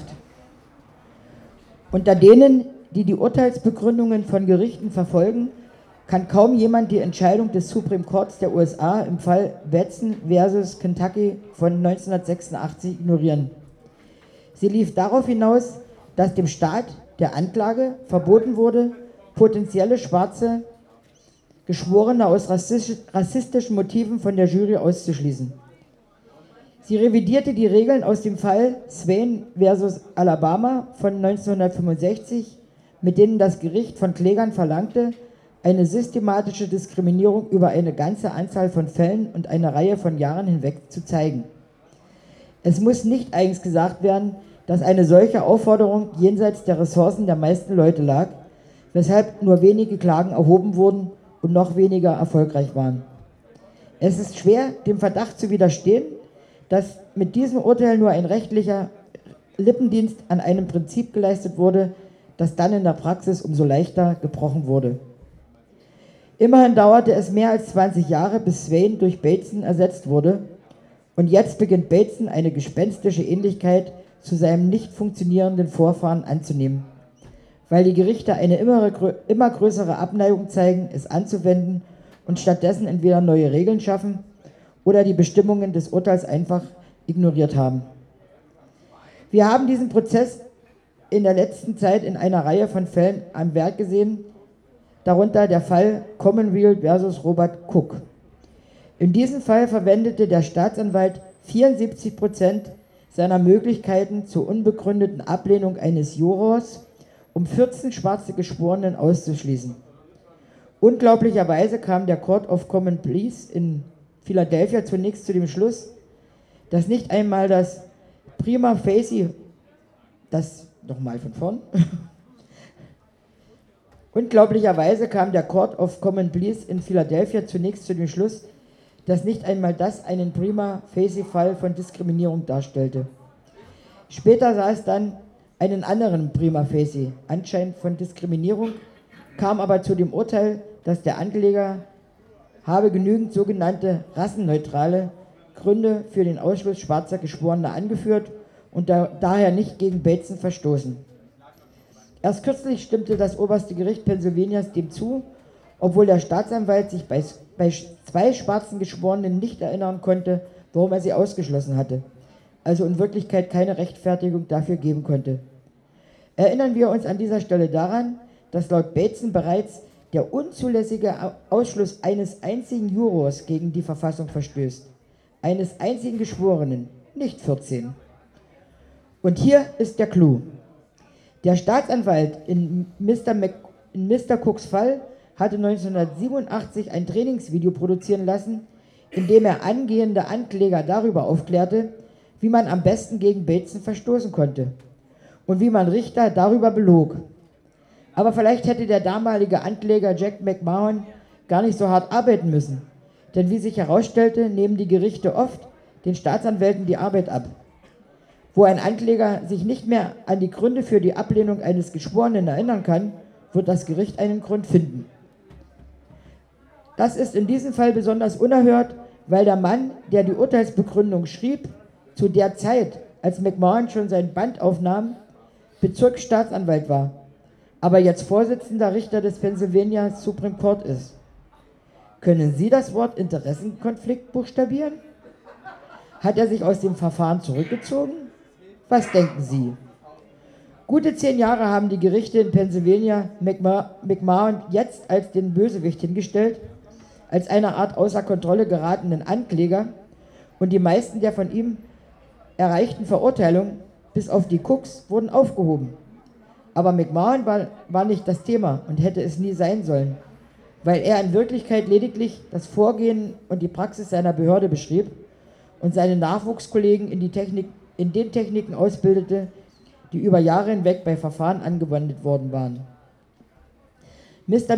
Unter denen, die die Urteilsbegründungen von Gerichten verfolgen, kann kaum jemand die Entscheidung des Supreme Courts der USA im Fall Wetzen versus Kentucky von 1986 ignorieren. Sie lief darauf hinaus, dass dem Staat der Anklage verboten wurde, potenzielle schwarze Geschworene aus rassistischen Motiven von der Jury auszuschließen. Sie revidierte die Regeln aus dem Fall Swain versus Alabama von 1965, mit denen das Gericht von Klägern verlangte, eine systematische Diskriminierung über eine ganze Anzahl von Fällen und eine Reihe von Jahren hinweg zu zeigen. Es muss nicht eigens gesagt werden, dass eine solche Aufforderung jenseits der Ressourcen der meisten Leute lag, weshalb nur wenige Klagen erhoben wurden und noch weniger erfolgreich waren. Es ist schwer, dem Verdacht zu widerstehen, dass mit diesem Urteil nur ein rechtlicher Lippendienst an einem Prinzip geleistet wurde, das dann in der Praxis umso leichter gebrochen wurde. Immerhin dauerte es mehr als 20 Jahre, bis Swain durch Bateson ersetzt wurde, und jetzt beginnt Bateson eine gespenstische Ähnlichkeit zu seinem nicht funktionierenden Vorfahren anzunehmen, weil die Gerichte eine immer größere Abneigung zeigen, es anzuwenden und stattdessen entweder neue Regeln schaffen oder die Bestimmungen des Urteils einfach ignoriert haben. Wir haben diesen Prozess in der letzten Zeit in einer Reihe von Fällen am Werk gesehen, darunter der Fall Commonweal versus Robert Cook. In diesem Fall verwendete der Staatsanwalt 74% seiner Möglichkeiten zur unbegründeten Ablehnung eines Jurors, um 14 schwarze Geschworenen auszuschließen. Unglaublicherweise kam der Court of Common Pleas in Philadelphia zunächst zu dem Schluss, dass nicht einmal das prima facie, Unglaublicherweise kam der Court of Common Pleas in Philadelphia zunächst zu dem Schluss, dass nicht einmal das einen prima facie Fall von Diskriminierung darstellte. Später sah es dann einen anderen prima facie Anschein von Diskriminierung, kam aber zu dem Urteil, dass der Ankläger habe genügend sogenannte rassenneutrale Gründe für den Ausschluss schwarzer Geschworener angeführt und daher nicht gegen Bateson verstoßen. Erst kürzlich stimmte das oberste Gericht Pennsylvanias dem zu, obwohl der Staatsanwalt sich bei 2 schwarzen Geschworenen nicht erinnern konnte, warum er sie ausgeschlossen hatte, also in Wirklichkeit keine Rechtfertigung dafür geben konnte. Erinnern wir uns an dieser Stelle daran, dass laut Bateson bereits der unzulässige Ausschluss eines einzigen Jurors gegen die Verfassung verstößt, eines einzigen Geschworenen, nicht 14. Und hier ist der Clou. Der Staatsanwalt in Mr. Cooks Fall hatte 1987 ein Trainingsvideo produzieren lassen, in dem er angehende Ankläger darüber aufklärte, wie man am besten gegen Bateson verstoßen konnte und wie man Richter darüber belog. Aber vielleicht hätte der damalige Ankläger Jack McMahon gar nicht so hart arbeiten müssen, denn wie sich herausstellte, nehmen die Gerichte oft den Staatsanwälten die Arbeit ab. Wo ein Ankläger sich nicht mehr an die Gründe für die Ablehnung eines Geschworenen erinnern kann, wird das Gericht einen Grund finden. Das ist in diesem Fall besonders unerhört, weil der Mann, der die Urteilsbegründung schrieb, zu der Zeit, als McMahon schon sein Band aufnahm, Bezirksstaatsanwalt war, aber jetzt Vorsitzender Richter des Pennsylvania Supreme Court ist. Können Sie das Wort Interessenkonflikt buchstabieren? Hat er sich aus dem Verfahren zurückgezogen? Was denken Sie? Gute 10 Jahre haben die Gerichte in Pennsylvania McMahon jetzt als den Bösewicht hingestellt, als eine Art außer Kontrolle geratenen Ankläger, und die meisten der von ihm erreichten Verurteilungen, bis auf die Cooks, wurden aufgehoben. Aber McMahon war nicht das Thema und hätte es nie sein sollen, weil er in Wirklichkeit lediglich das Vorgehen und die Praxis seiner Behörde beschrieb und seine Nachwuchskollegen in den Techniken ausbildete, die über Jahre hinweg bei Verfahren angewendet worden waren. Mr.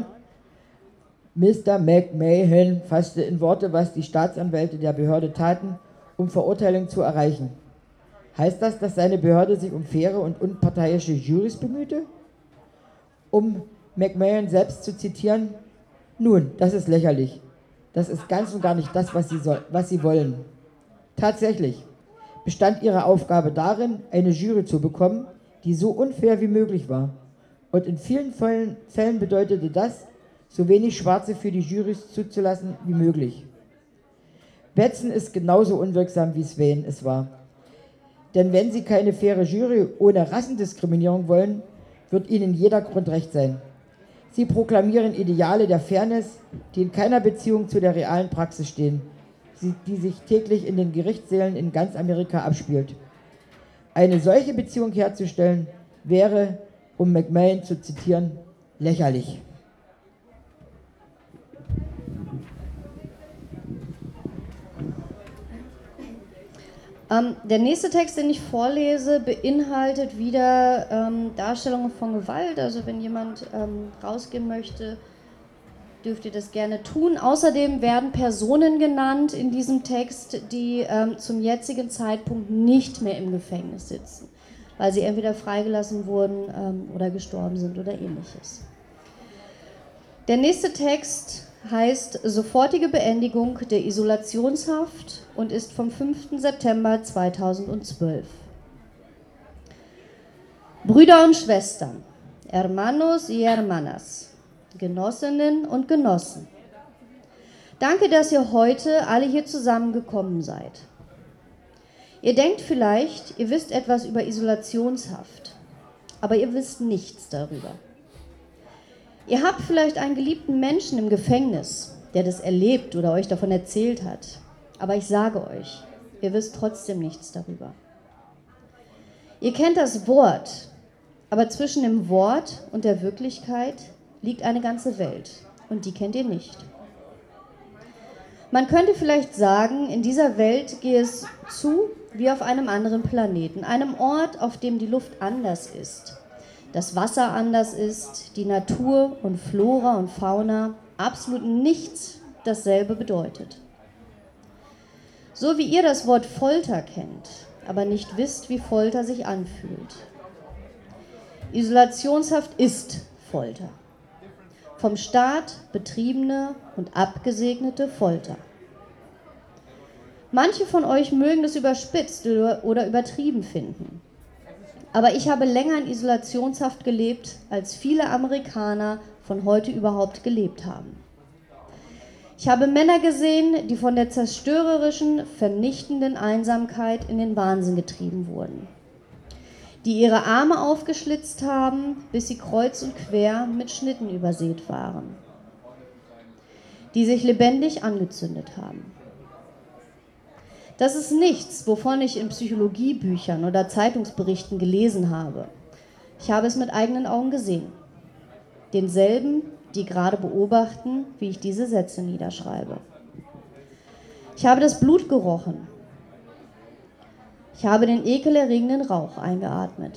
McMahon fasste in Worte, was die Staatsanwälte der Behörde taten, um Verurteilung zu erreichen. Heißt das, dass seine Behörde sich um faire und unparteiische Jurys bemühte? Um McMahon selbst zu zitieren: Nun, das ist lächerlich. Das ist ganz und gar nicht das, was sie wollen. Tatsächlich bestand ihre Aufgabe darin, eine Jury zu bekommen, die so unfair wie möglich war. Und in vielen Fällen bedeutete das, so wenig Schwarze für die Jurys zuzulassen wie möglich. Batson ist genauso unwirksam, wie Swain es war. Denn wenn Sie keine faire Jury ohne Rassendiskriminierung wollen, wird Ihnen jeder Grund recht sein. Sie proklamieren Ideale der Fairness, die in keiner Beziehung zu der realen Praxis stehen, die sich täglich in den Gerichtssälen in ganz Amerika abspielt. Eine solche Beziehung herzustellen, wäre, um McMahon zu zitieren, lächerlich. Der nächste Text, den ich vorlese, beinhaltet wieder Darstellungen von Gewalt. Also wenn jemand rausgehen möchte, dürft ihr das gerne tun. Außerdem werden Personen genannt in diesem Text, die zum jetzigen Zeitpunkt nicht mehr im Gefängnis sitzen, weil sie entweder freigelassen wurden oder gestorben sind oder ähnliches. Der nächste Text heißt Sofortige Beendigung der Isolationshaft und ist vom 5. September 2012. Brüder und Schwestern, Hermanos y Hermanas, Genossinnen und Genossen. Danke, dass ihr heute alle hier zusammengekommen seid. Ihr denkt vielleicht, ihr wisst etwas über Isolationshaft, aber ihr wisst nichts darüber. Ihr habt vielleicht einen geliebten Menschen im Gefängnis, der das erlebt oder euch davon erzählt hat. Aber ich sage euch, ihr wisst trotzdem nichts darüber. Ihr kennt das Wort, aber zwischen dem Wort und der Wirklichkeit liegt eine ganze Welt und die kennt ihr nicht. Man könnte vielleicht sagen, in dieser Welt gehe es zu wie auf einem anderen Planeten, einem Ort, auf dem die Luft anders ist, das Wasser anders ist, die Natur und Flora und Fauna absolut nichts dasselbe bedeutet. So wie ihr das Wort Folter kennt, aber nicht wisst, wie Folter sich anfühlt. Isolationshaft ist Folter. Vom Staat betriebene und abgesegnete Folter. Manche von euch mögen das überspitzt oder übertrieben finden. Aber ich habe länger in Isolationshaft gelebt, als viele Amerikaner von heute überhaupt gelebt haben. Ich habe Männer gesehen, die von der zerstörerischen, vernichtenden Einsamkeit in den Wahnsinn getrieben wurden. Die ihre Arme aufgeschlitzt haben, bis sie kreuz und quer mit Schnitten übersät waren. Die sich lebendig angezündet haben. Das ist nichts, wovon ich in Psychologiebüchern oder Zeitungsberichten gelesen habe. Ich habe es mit eigenen Augen gesehen. Denselben, die gerade beobachten, wie ich diese Sätze niederschreibe. Ich habe das Blut gerochen. Ich habe den ekelerregenden Rauch eingeatmet.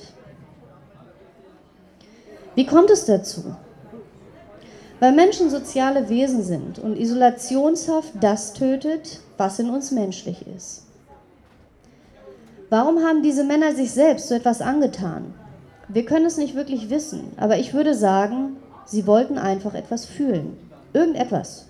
Wie kommt es dazu? Weil Menschen soziale Wesen sind und Isolationshaft das tötet, was in uns menschlich ist. Warum haben diese Männer sich selbst so etwas angetan? Wir können es nicht wirklich wissen, aber ich würde sagen, sie wollten einfach etwas fühlen. Irgendetwas.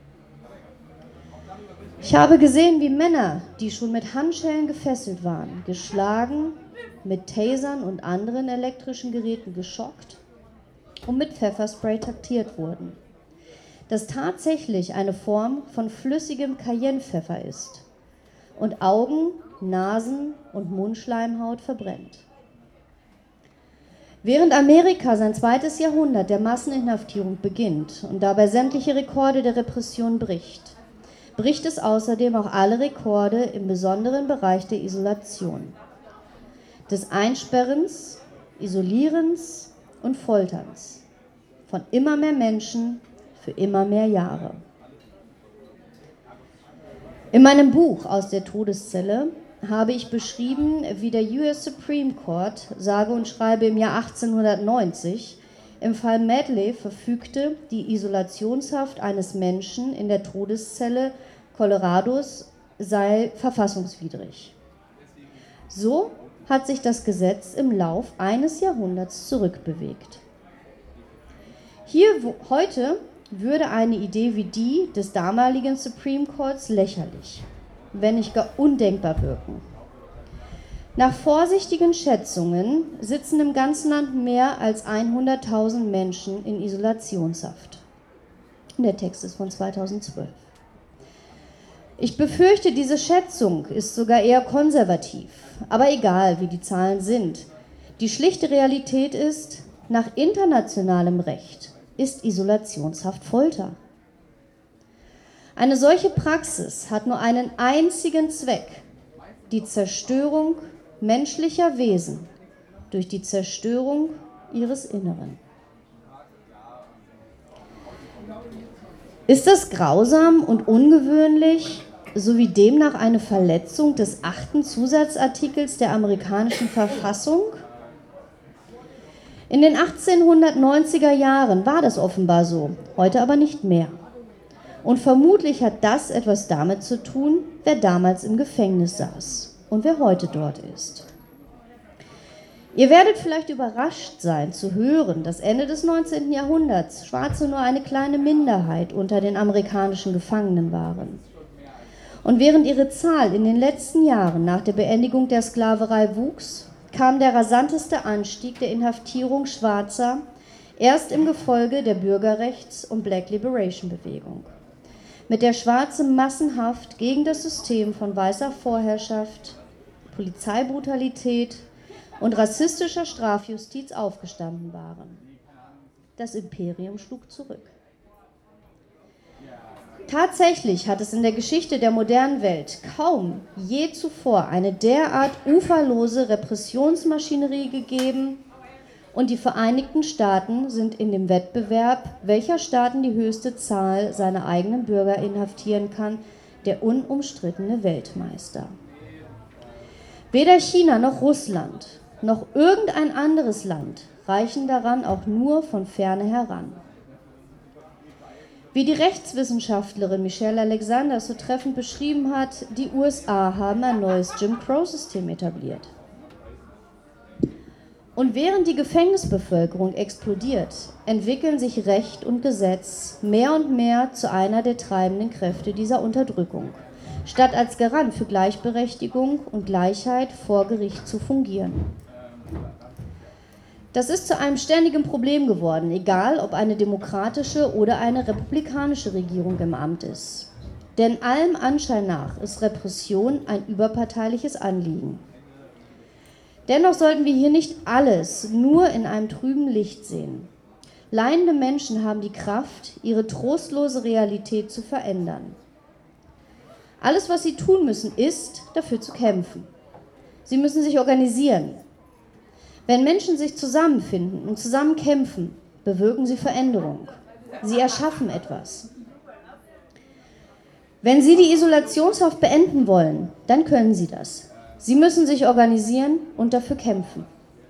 Ich habe gesehen, wie Männer, die schon mit Handschellen gefesselt waren, geschlagen, mit Tasern und anderen elektrischen Geräten geschockt und mit Pfefferspray taktiert wurden, das tatsächlich eine Form von flüssigem Cayennepfeffer ist und Augen, Nasen und Mundschleimhaut verbrennt. Während Amerika sein 2. Jahrhundert der Masseninhaftierung beginnt und dabei sämtliche Rekorde der Repression bricht es außerdem auch alle Rekorde im besonderen Bereich der Isolation, des Einsperrens, Isolierens und Folterns von immer mehr Menschen für immer mehr Jahre. In meinem Buch Aus der Todeszelle habe ich beschrieben, wie der US Supreme Court, sage und schreibe im Jahr 1890, im Fall Medley verfügte, die Isolationshaft eines Menschen in der Todeszelle Colorados sei verfassungswidrig. So hat sich das Gesetz im Lauf eines Jahrhunderts zurückbewegt. Heute würde eine Idee wie die des damaligen Supreme Courts lächerlich, wenn nicht gar undenkbar wirken. Nach vorsichtigen Schätzungen sitzen im ganzen Land mehr als 100.000 Menschen in Isolationshaft. Der Text ist von 2012. Ich befürchte, diese Schätzung ist sogar eher konservativ, aber egal, wie die Zahlen sind. Die schlichte Realität ist, nach internationalem Recht ist Isolationshaft Folter. Eine solche Praxis hat nur einen einzigen Zweck: die Zerstörung menschlicher Wesen durch die Zerstörung ihres Inneren. Ist das grausam und ungewöhnlich sowie demnach eine Verletzung des 8. Zusatzartikels der amerikanischen Verfassung? In den 1890er Jahren war das offenbar so, heute aber nicht mehr. Und vermutlich hat das etwas damit zu tun, wer damals im Gefängnis saß und wer heute dort ist. Ihr werdet vielleicht überrascht sein zu hören, dass Ende des 19. Jahrhunderts Schwarze nur eine kleine Minderheit unter den amerikanischen Gefangenen waren. Und während ihre Zahl in den letzten Jahren nach der Beendigung der Sklaverei wuchs, kam der rasanteste Anstieg der Inhaftierung Schwarzer erst im Gefolge der Bürgerrechts- und Black Liberation Bewegung, mit der Schwarze massenhaft gegen das System von weißer Vorherrschaft, Polizeibrutalität und rassistischer Strafjustiz aufgestanden waren. Das Imperium schlug zurück. Tatsächlich hat es in der Geschichte der modernen Welt kaum je zuvor eine derart uferlose Repressionsmaschinerie gegeben, und die Vereinigten Staaten sind in dem Wettbewerb, welcher Staaten die höchste Zahl seiner eigenen Bürger inhaftieren kann, der unumstrittene Weltmeister. Weder China noch Russland noch irgendein anderes Land reichen daran auch nur von ferne heran. Wie die Rechtswissenschaftlerin Michelle Alexander so treffend beschrieben hat, die USA haben ein neues Jim Crow-System etabliert. Und während die Gefängnisbevölkerung explodiert, entwickeln sich Recht und Gesetz mehr und mehr zu einer der treibenden Kräfte dieser Unterdrückung, statt als Garant für Gleichberechtigung und Gleichheit vor Gericht zu fungieren. Das ist zu einem ständigen Problem geworden, egal ob eine demokratische oder eine republikanische Regierung im Amt ist. Denn allem Anschein nach ist Repression ein überparteiliches Anliegen. Dennoch sollten wir hier nicht alles nur in einem trüben Licht sehen. Leidende Menschen haben die Kraft, ihre trostlose Realität zu verändern. Alles, was sie tun müssen, ist, dafür zu kämpfen. Sie müssen sich organisieren. Wenn Menschen sich zusammenfinden und zusammen kämpfen, bewirken sie Veränderung. Sie erschaffen etwas. Wenn Sie die Isolationshaft beenden wollen, dann können Sie das. Sie müssen sich organisieren und dafür kämpfen.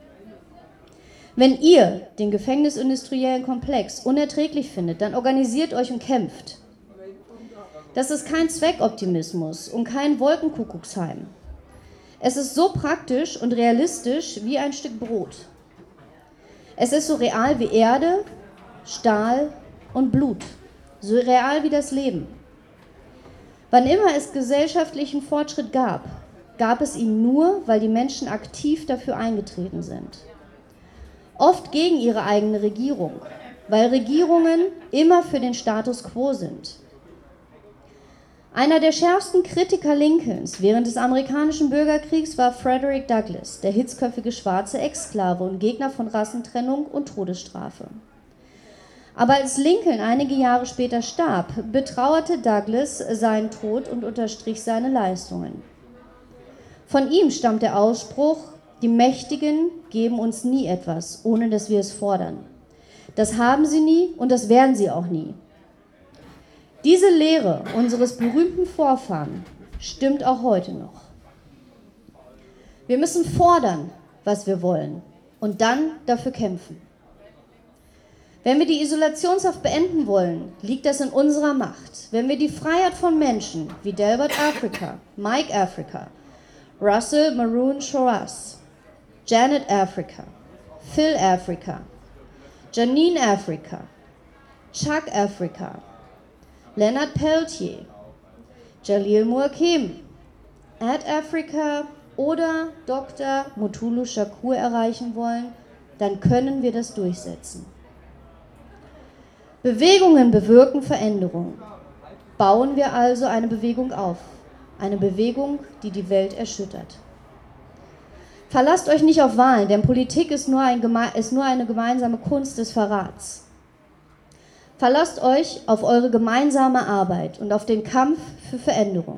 Wenn ihr den gefängnisindustriellen Komplex unerträglich findet, dann organisiert euch und kämpft. Das ist kein Zweckoptimismus und kein Wolkenkuckucksheim. Es ist so praktisch und realistisch wie ein Stück Brot. Es ist so real wie Erde, Stahl und Blut, so real wie das Leben. Wann immer es gesellschaftlichen Fortschritt gab es ihn nur, weil die Menschen aktiv dafür eingetreten sind. Oft gegen ihre eigene Regierung, weil Regierungen immer für den Status quo sind. Einer der schärfsten Kritiker Lincolns während des amerikanischen Bürgerkriegs war Frederick Douglass, der hitzköpfige schwarze Ex-Sklave und Gegner von Rassentrennung und Todesstrafe. Aber als Lincoln einige Jahre später starb, betrauerte Douglass seinen Tod und unterstrich seine Leistungen. Von ihm stammt der Ausspruch: Die Mächtigen geben uns nie etwas, ohne dass wir es fordern. Das haben sie nie und das werden sie auch nie. Diese Lehre unseres berühmten Vorfahren stimmt auch heute noch. Wir müssen fordern, was wir wollen, und dann dafür kämpfen. Wenn wir die Isolationshaft beenden wollen, liegt das in unserer Macht. Wenn wir die Freiheit von Menschen wie Delbert Africa, Mike Africa, Russell Maroon Shoras, Janet Africa, Phil Africa, Janine Africa, Chuck Africa, Leonard Peltier, Jalil Muakim, Ad Africa oder Dr. Mutulu Shakur erreichen wollen, dann können wir das durchsetzen. Bewegungen bewirken Veränderung. Bauen wir also eine Bewegung auf. Eine Bewegung, die die Welt erschüttert. Verlasst euch nicht auf Wahlen, denn Politik ist nur eine gemeinsame Kunst des Verrats. Verlasst euch auf eure gemeinsame Arbeit und auf den Kampf für Veränderung.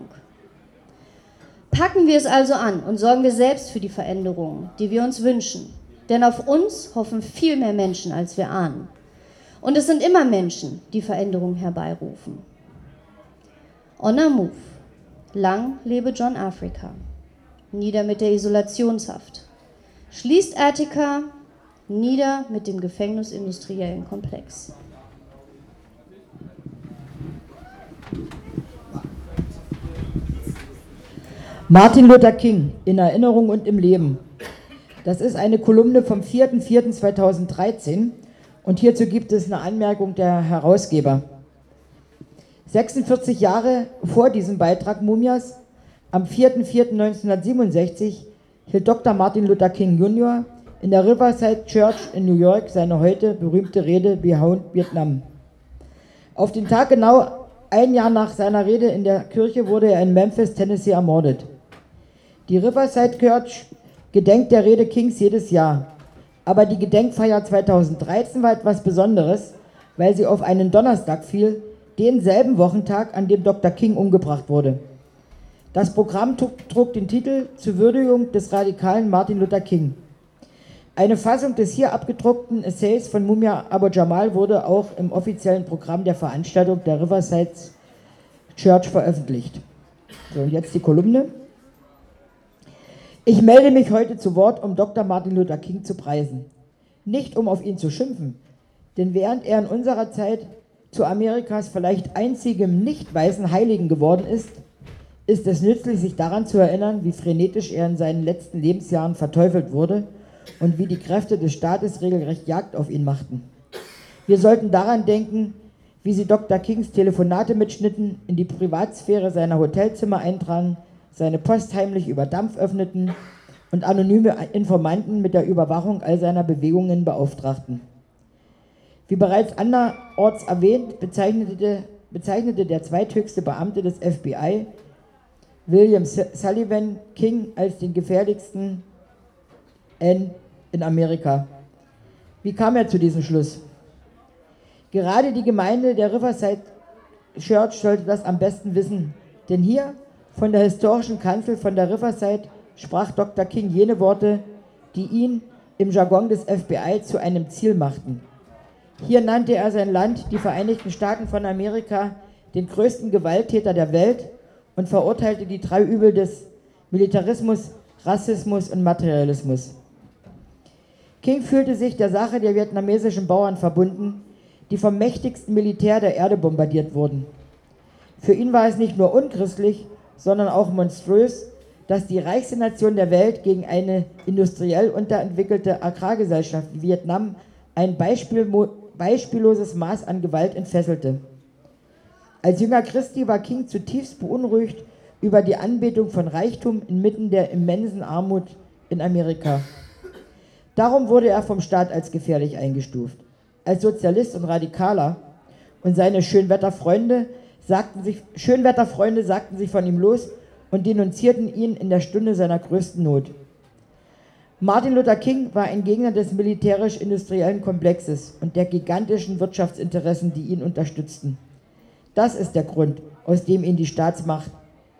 Packen wir es also an und sorgen wir selbst für die Veränderung, die wir uns wünschen. Denn auf uns hoffen viel mehr Menschen, als wir ahnen. Und es sind immer Menschen, die Veränderung herbeirufen. On a move. Lang lebe John Africa. Nieder mit der Isolationshaft. Schließt Attica. Nieder mit dem gefängnisindustriellen Komplex. Martin Luther King, in Erinnerung und im Leben. Das ist eine Kolumne vom 4.4.2013 und hierzu gibt es eine Anmerkung der Herausgeber. 46 Jahre vor diesem Beitrag Mumias, am 4.4.1967, hielt Dr. Martin Luther King Jr. in der Riverside Church in New York seine heute berühmte Rede Behind Vietnam. Auf den Tag genau ein Jahr nach seiner Rede in der Kirche wurde er in Memphis, Tennessee ermordet. Die Riverside Church gedenkt der Rede Kings jedes Jahr. Aber die Gedenkfeier 2013 war etwas Besonderes, weil sie auf einen Donnerstag fiel, denselben Wochentag, an dem Dr. King umgebracht wurde. Das Programm trug den Titel Zur Würdigung des radikalen Martin Luther King. Eine Fassung des hier abgedruckten Essays von Mumia Abu-Jamal wurde auch im offiziellen Programm der Veranstaltung der Riverside Church veröffentlicht. So, und jetzt die Kolumne. Ich melde mich heute zu Wort, um Dr. Martin Luther King zu preisen. Nicht um auf ihn zu schimpfen, denn während er in unserer Zeit zu Amerikas vielleicht einzigem nicht weißen Heiligen geworden ist, ist es nützlich, sich daran zu erinnern, wie frenetisch er in seinen letzten Lebensjahren verteufelt wurde und wie die Kräfte des Staates regelrecht Jagd auf ihn machten. Wir sollten daran denken, wie sie Dr. Kings Telefonate mitschnitten, in die Privatsphäre seiner Hotelzimmer eindrangen, seine Post heimlich über Dampf öffneten und anonyme Informanten mit der Überwachung all seiner Bewegungen beauftragten. Wie bereits anderorts erwähnt, bezeichnete der zweithöchste Beamte des FBI, William Sullivan, King als den gefährlichsten N in Amerika. Wie kam er zu diesem Schluss? Gerade die Gemeinde der Riverside Church sollte das am besten wissen, denn hier von der historischen Kanzel von der Riverside sprach Dr. King jene Worte, die ihn im Jargon des FBI zu einem Ziel machten. Hier nannte er sein Land, die Vereinigten Staaten von Amerika, den größten Gewalttäter der Welt und verurteilte die 3 Übel des Militarismus, Rassismus und Materialismus. King fühlte sich der Sache der vietnamesischen Bauern verbunden, die vom mächtigsten Militär der Erde bombardiert wurden. Für ihn war es nicht nur unchristlich, sondern auch monströs, dass die reichste Nation der Welt gegen eine industriell unterentwickelte Agrargesellschaft wie Vietnam ein beispielloses Maß an Gewalt entfesselte. Als Jünger Christi war King zutiefst beunruhigt über die Anbetung von Reichtum inmitten der immensen Armut in Amerika. Darum wurde er vom Staat als gefährlich eingestuft. Als Sozialist und Radikaler und seine Schönwetterfreunde sagten sich von ihm los und denunzierten ihn in der Stunde seiner größten Not. Martin Luther King war ein Gegner des militärisch-industriellen Komplexes und der gigantischen Wirtschaftsinteressen, die ihn unterstützten. Das ist der Grund, aus dem die Staatsmacht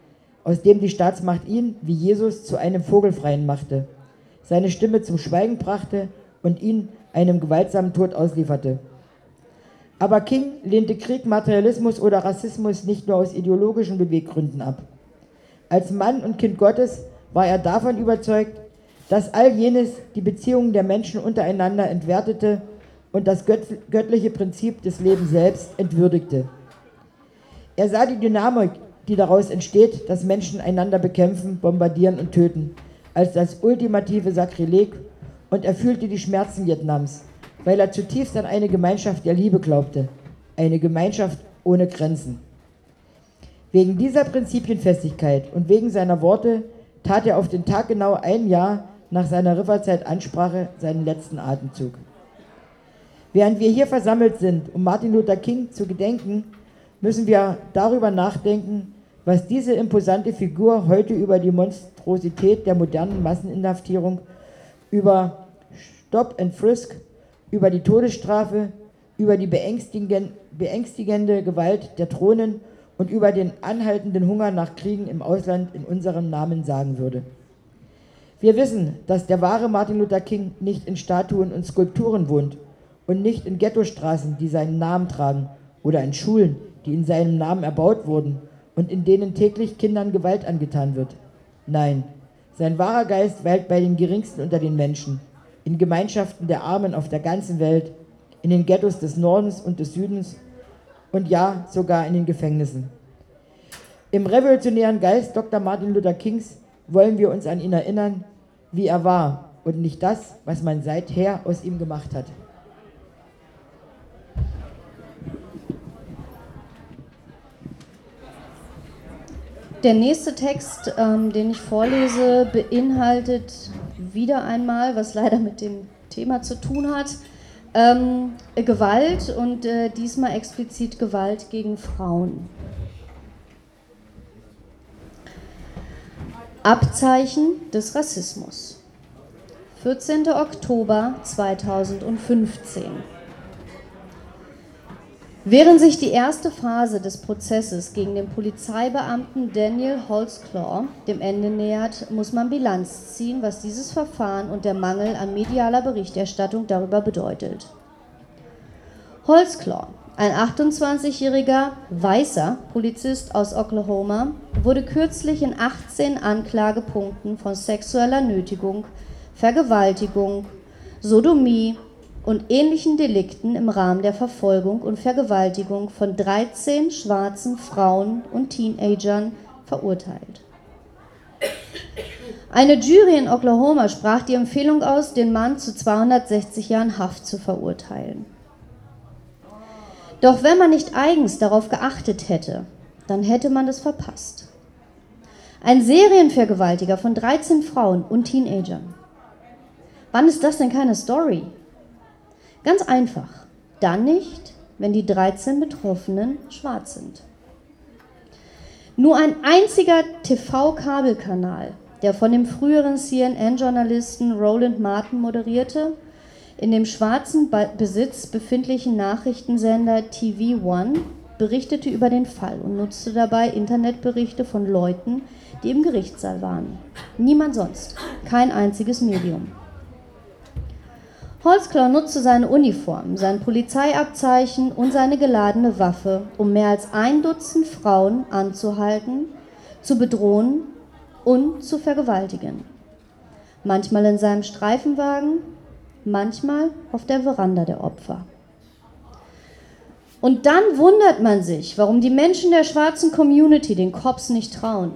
ihn, wie Jesus, zu einem Vogelfreien machte, seine Stimme zum Schweigen brachte und ihn einem gewaltsamen Tod auslieferte. Aber King lehnte Krieg, Materialismus oder Rassismus nicht nur aus ideologischen Beweggründen ab. Als Mann und Kind Gottes war er davon überzeugt, dass all jenes die Beziehungen der Menschen untereinander entwertete und das göttliche Prinzip des Lebens selbst entwürdigte. Er sah die Dynamik, die daraus entsteht, dass Menschen einander bekämpfen, bombardieren und töten, als das ultimative Sakrileg, und er fühlte die Schmerzen Vietnams, weil er zutiefst an eine Gemeinschaft der Liebe glaubte, eine Gemeinschaft ohne Grenzen. Wegen dieser Prinzipienfestigkeit und wegen seiner Worte tat er auf den Tag genau ein Jahr nach seiner Riverside-Ansprache seinen letzten Atemzug. Während wir hier versammelt sind, um Martin Luther King zu gedenken, müssen wir darüber nachdenken, was diese imposante Figur heute über die Monstrosität der modernen Masseninhaftierung, über Stop and Frisk, über die Todesstrafe, über die beängstigende Gewalt der Drohnen und über den anhaltenden Hunger nach Kriegen im Ausland in unserem Namen sagen würde. Wir wissen, dass der wahre Martin Luther King nicht in Statuen und Skulpturen wohnt und nicht in Ghettostraßen, die seinen Namen tragen, oder in Schulen, die in seinem Namen erbaut wurden, und in denen täglich Kindern Gewalt angetan wird. Nein, sein wahrer Geist weilt bei den Geringsten unter den Menschen, in Gemeinschaften der Armen auf der ganzen Welt, in den Ghettos des Nordens und des Südens und ja, sogar in den Gefängnissen. Im revolutionären Geist Dr. Martin Luther Kings wollen wir uns an ihn erinnern, wie er war und nicht das, was man seither aus ihm gemacht hat. Der nächste Text, den ich vorlese, beinhaltet wieder einmal, was leider mit dem Thema zu tun hat, Gewalt und diesmal explizit Gewalt gegen Frauen. Abzeichen des Rassismus. 14. Oktober 2015. Während sich die erste Phase des Prozesses gegen den Polizeibeamten Daniel Holzclaw dem Ende nähert, muss man Bilanz ziehen, was dieses Verfahren und der Mangel an medialer Berichterstattung darüber bedeutet. Holzclaw, ein 28-jähriger weißer Polizist aus Oklahoma, wurde kürzlich in 18 Anklagepunkten von sexueller Nötigung, Vergewaltigung, Sodomie und ähnlichen Delikten im Rahmen der Verfolgung und Vergewaltigung von 13 schwarzen Frauen und Teenagern verurteilt. Eine Jury in Oklahoma sprach die Empfehlung aus, den Mann zu 260 Jahren Haft zu verurteilen. Doch wenn man nicht eigens darauf geachtet hätte, dann hätte man es verpasst. Ein Serienvergewaltiger von 13 Frauen und Teenagern. Wann ist das denn keine Story? Ganz einfach. Dann nicht, wenn die 13 Betroffenen schwarz sind. Nur ein einziger TV-Kabelkanal, der von dem früheren CNN-Journalisten Roland Martin moderierte, in dem schwarzen Besitz befindlichen Nachrichtensender TV One, berichtete über den Fall und nutzte dabei Internetberichte von Leuten, die im Gerichtssaal waren. Niemand sonst. Kein einziges Medium. Holzclaw nutzte seine Uniform, sein Polizeiabzeichen und seine geladene Waffe, um mehr als 1 Dutzend Frauen anzuhalten, zu bedrohen und zu vergewaltigen. Manchmal in seinem Streifenwagen, manchmal auf der Veranda der Opfer. Und dann wundert man sich, warum die Menschen der schwarzen Community den Cops nicht trauen.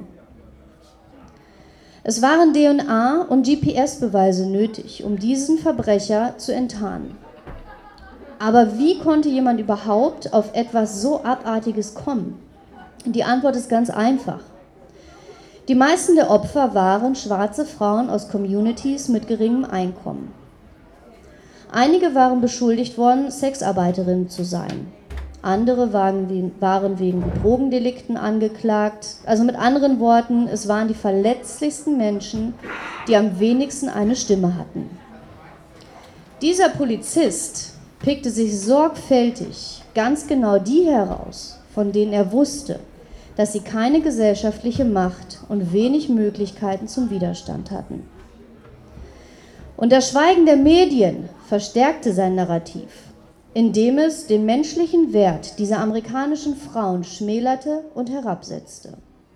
Es waren DNA- und GPS-Beweise nötig, um diesen Verbrecher zu enttarnen. Aber wie konnte jemand überhaupt auf etwas so Abartiges kommen? Die Antwort ist ganz einfach. Die meisten der Opfer waren schwarze Frauen aus Communities mit geringem Einkommen. Einige waren beschuldigt worden, Sexarbeiterinnen zu sein. Andere waren wegen Drogendelikten angeklagt. Also mit anderen Worten, es waren die verletzlichsten Menschen, die am wenigsten eine Stimme hatten. Dieser Polizist pickte sich sorgfältig ganz genau die heraus, von denen er wusste, dass sie keine gesellschaftliche Macht und wenig Möglichkeiten zum Widerstand hatten. Und das Schweigen der Medien verstärkte sein Narrativ, indem es den menschlichen Wert dieser amerikanischen Frauen schmälerte und herabsetzte.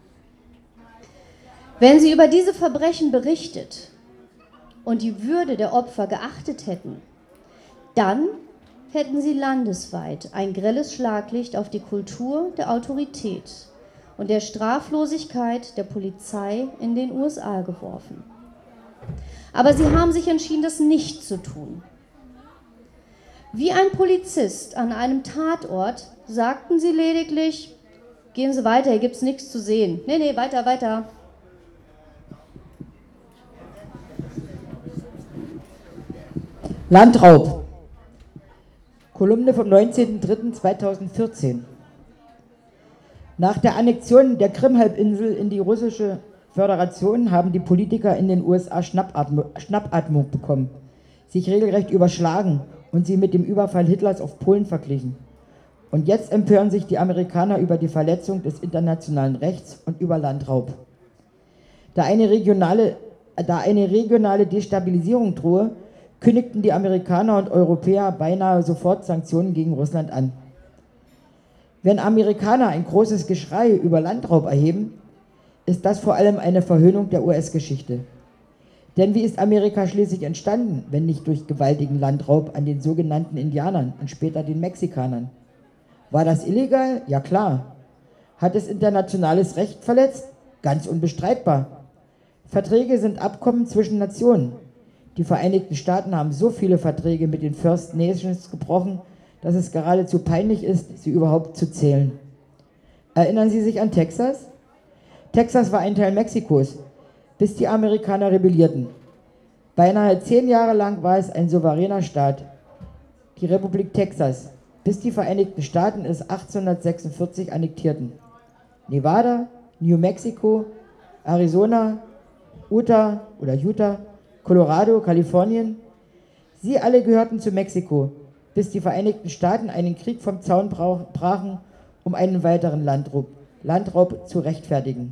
Wenn sie über diese Verbrechen berichtet und die Würde der Opfer geachtet hätten, dann hätten sie landesweit ein grelles Schlaglicht auf die Kultur der Autorität und der Straflosigkeit der Polizei in den USA geworfen. Aber sie haben sich entschieden, das nicht zu tun. Wie ein Polizist an einem Tatort sagten sie lediglich, gehen Sie weiter, hier gibt's nichts zu sehen. Nee, weiter, weiter. Landraub. Kolumne vom 19.03.2014. Nach der Annexion der Krim-Halbinsel in die russische Föderation haben die Politiker in den USA Schnappatmung bekommen, sich regelrecht überschlagen und sie mit dem Überfall Hitlers auf Polen verglichen. Und jetzt empören sich die Amerikaner über die Verletzung des internationalen Rechts und über Landraub. Da eine regionale Destabilisierung drohe, kündigten die Amerikaner und Europäer beinahe sofort Sanktionen gegen Russland an. Wenn Amerikaner ein großes Geschrei über Landraub erheben, ist das vor allem eine Verhöhnung der US-Geschichte. Denn wie ist Amerika schließlich entstanden, wenn nicht durch gewaltigen Landraub an den sogenannten Indianern und später den Mexikanern? War das illegal? Ja klar. Hat es internationales Recht verletzt? Ganz unbestreitbar. Verträge sind Abkommen zwischen Nationen. Die Vereinigten Staaten haben so viele Verträge mit den First Nations gebrochen, dass es geradezu peinlich ist, sie überhaupt zu zählen. Erinnern Sie sich an Texas? Texas war ein Teil Mexikos, bis die Amerikaner rebellierten. Beinahe 10 Jahre lang war es ein souveräner Staat, die Republik Texas, bis die Vereinigten Staaten es 1846 annektierten. Nevada, New Mexico, Arizona, Utah, Colorado, Kalifornien, sie alle gehörten zu Mexiko, bis die Vereinigten Staaten einen Krieg vom Zaun brachen, um einen weiteren Landraub zu rechtfertigen.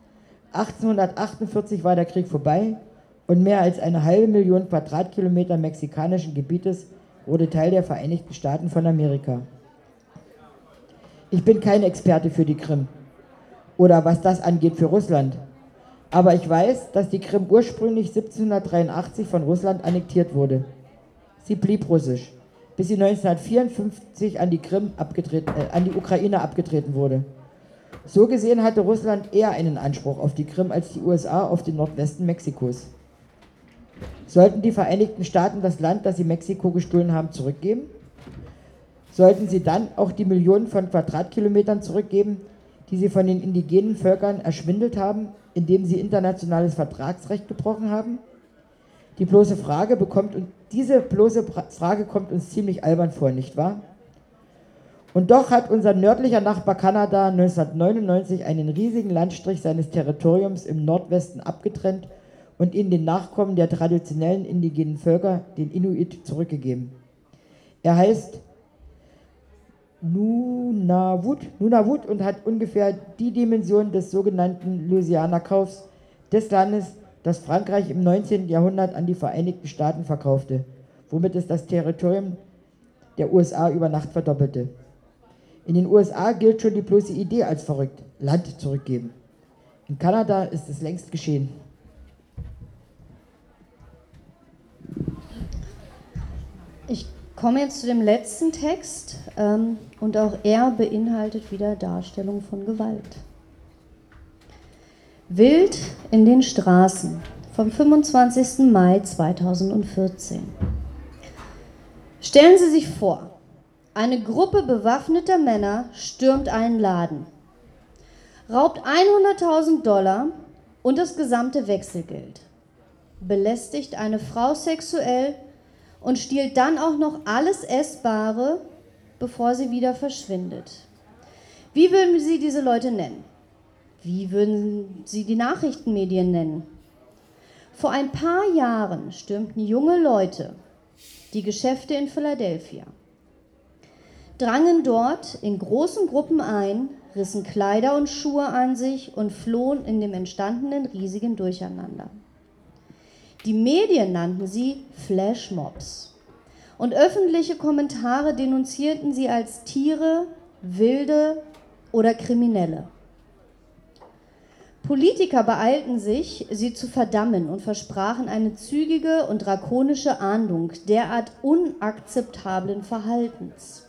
1848 war der Krieg vorbei und mehr als 500.000 Quadratkilometer mexikanischen Gebietes wurde Teil der Vereinigten Staaten von Amerika. Ich bin kein Experte für die Krim oder was das angeht für Russland, aber ich weiß, dass die Krim ursprünglich 1783 von Russland annektiert wurde. Sie blieb russisch, bis sie 1954 an die Ukraine abgetreten wurde. So gesehen hatte Russland eher einen Anspruch auf die Krim als die USA auf den Nordwesten Mexikos. Sollten die Vereinigten Staaten das Land, das sie Mexiko gestohlen haben, zurückgeben? Sollten sie dann auch die Millionen von Quadratkilometern zurückgeben, die sie von den indigenen Völkern erschwindelt haben, indem sie internationales Vertragsrecht gebrochen haben? Diese bloße Frage kommt uns ziemlich albern vor, nicht wahr? Und doch hat unser nördlicher Nachbar Kanada 1999 einen riesigen Landstrich seines Territoriums im Nordwesten abgetrennt und ihn den Nachkommen der traditionellen indigenen Völker, den Inuit, zurückgegeben. Er heißt Nunavut und hat ungefähr die Dimension des sogenannten Louisiana-Kaufs des Landes, das Frankreich im 19. Jahrhundert an die Vereinigten Staaten verkaufte, womit es das Territorium der USA über Nacht verdoppelte. In den USA gilt schon die bloße Idee als verrückt, Land zurückgeben. In Kanada ist es längst geschehen. Ich komme jetzt zu dem letzten Text und auch er beinhaltet wieder Darstellung von Gewalt. Wild in den Straßen vom 25. Mai 2014. Stellen Sie sich vor, eine Gruppe bewaffneter Männer stürmt einen Laden, raubt $100.000 und das gesamte Wechselgeld, belästigt eine Frau sexuell und stiehlt dann auch noch alles Essbare, bevor sie wieder verschwindet. Wie würden Sie diese Leute nennen? Wie würden Sie die Nachrichtenmedien nennen? Vor ein paar Jahren stürmten junge Leute die Geschäfte in Philadelphia, drangen dort in großen Gruppen ein, rissen Kleider und Schuhe an sich und flohen in dem entstandenen riesigen Durcheinander. Die Medien nannten sie Flashmobs und öffentliche Kommentare denunzierten sie als Tiere, Wilde oder Kriminelle. Politiker beeilten sich, sie zu verdammen und versprachen eine zügige und drakonische Ahndung derart unakzeptablen Verhaltens.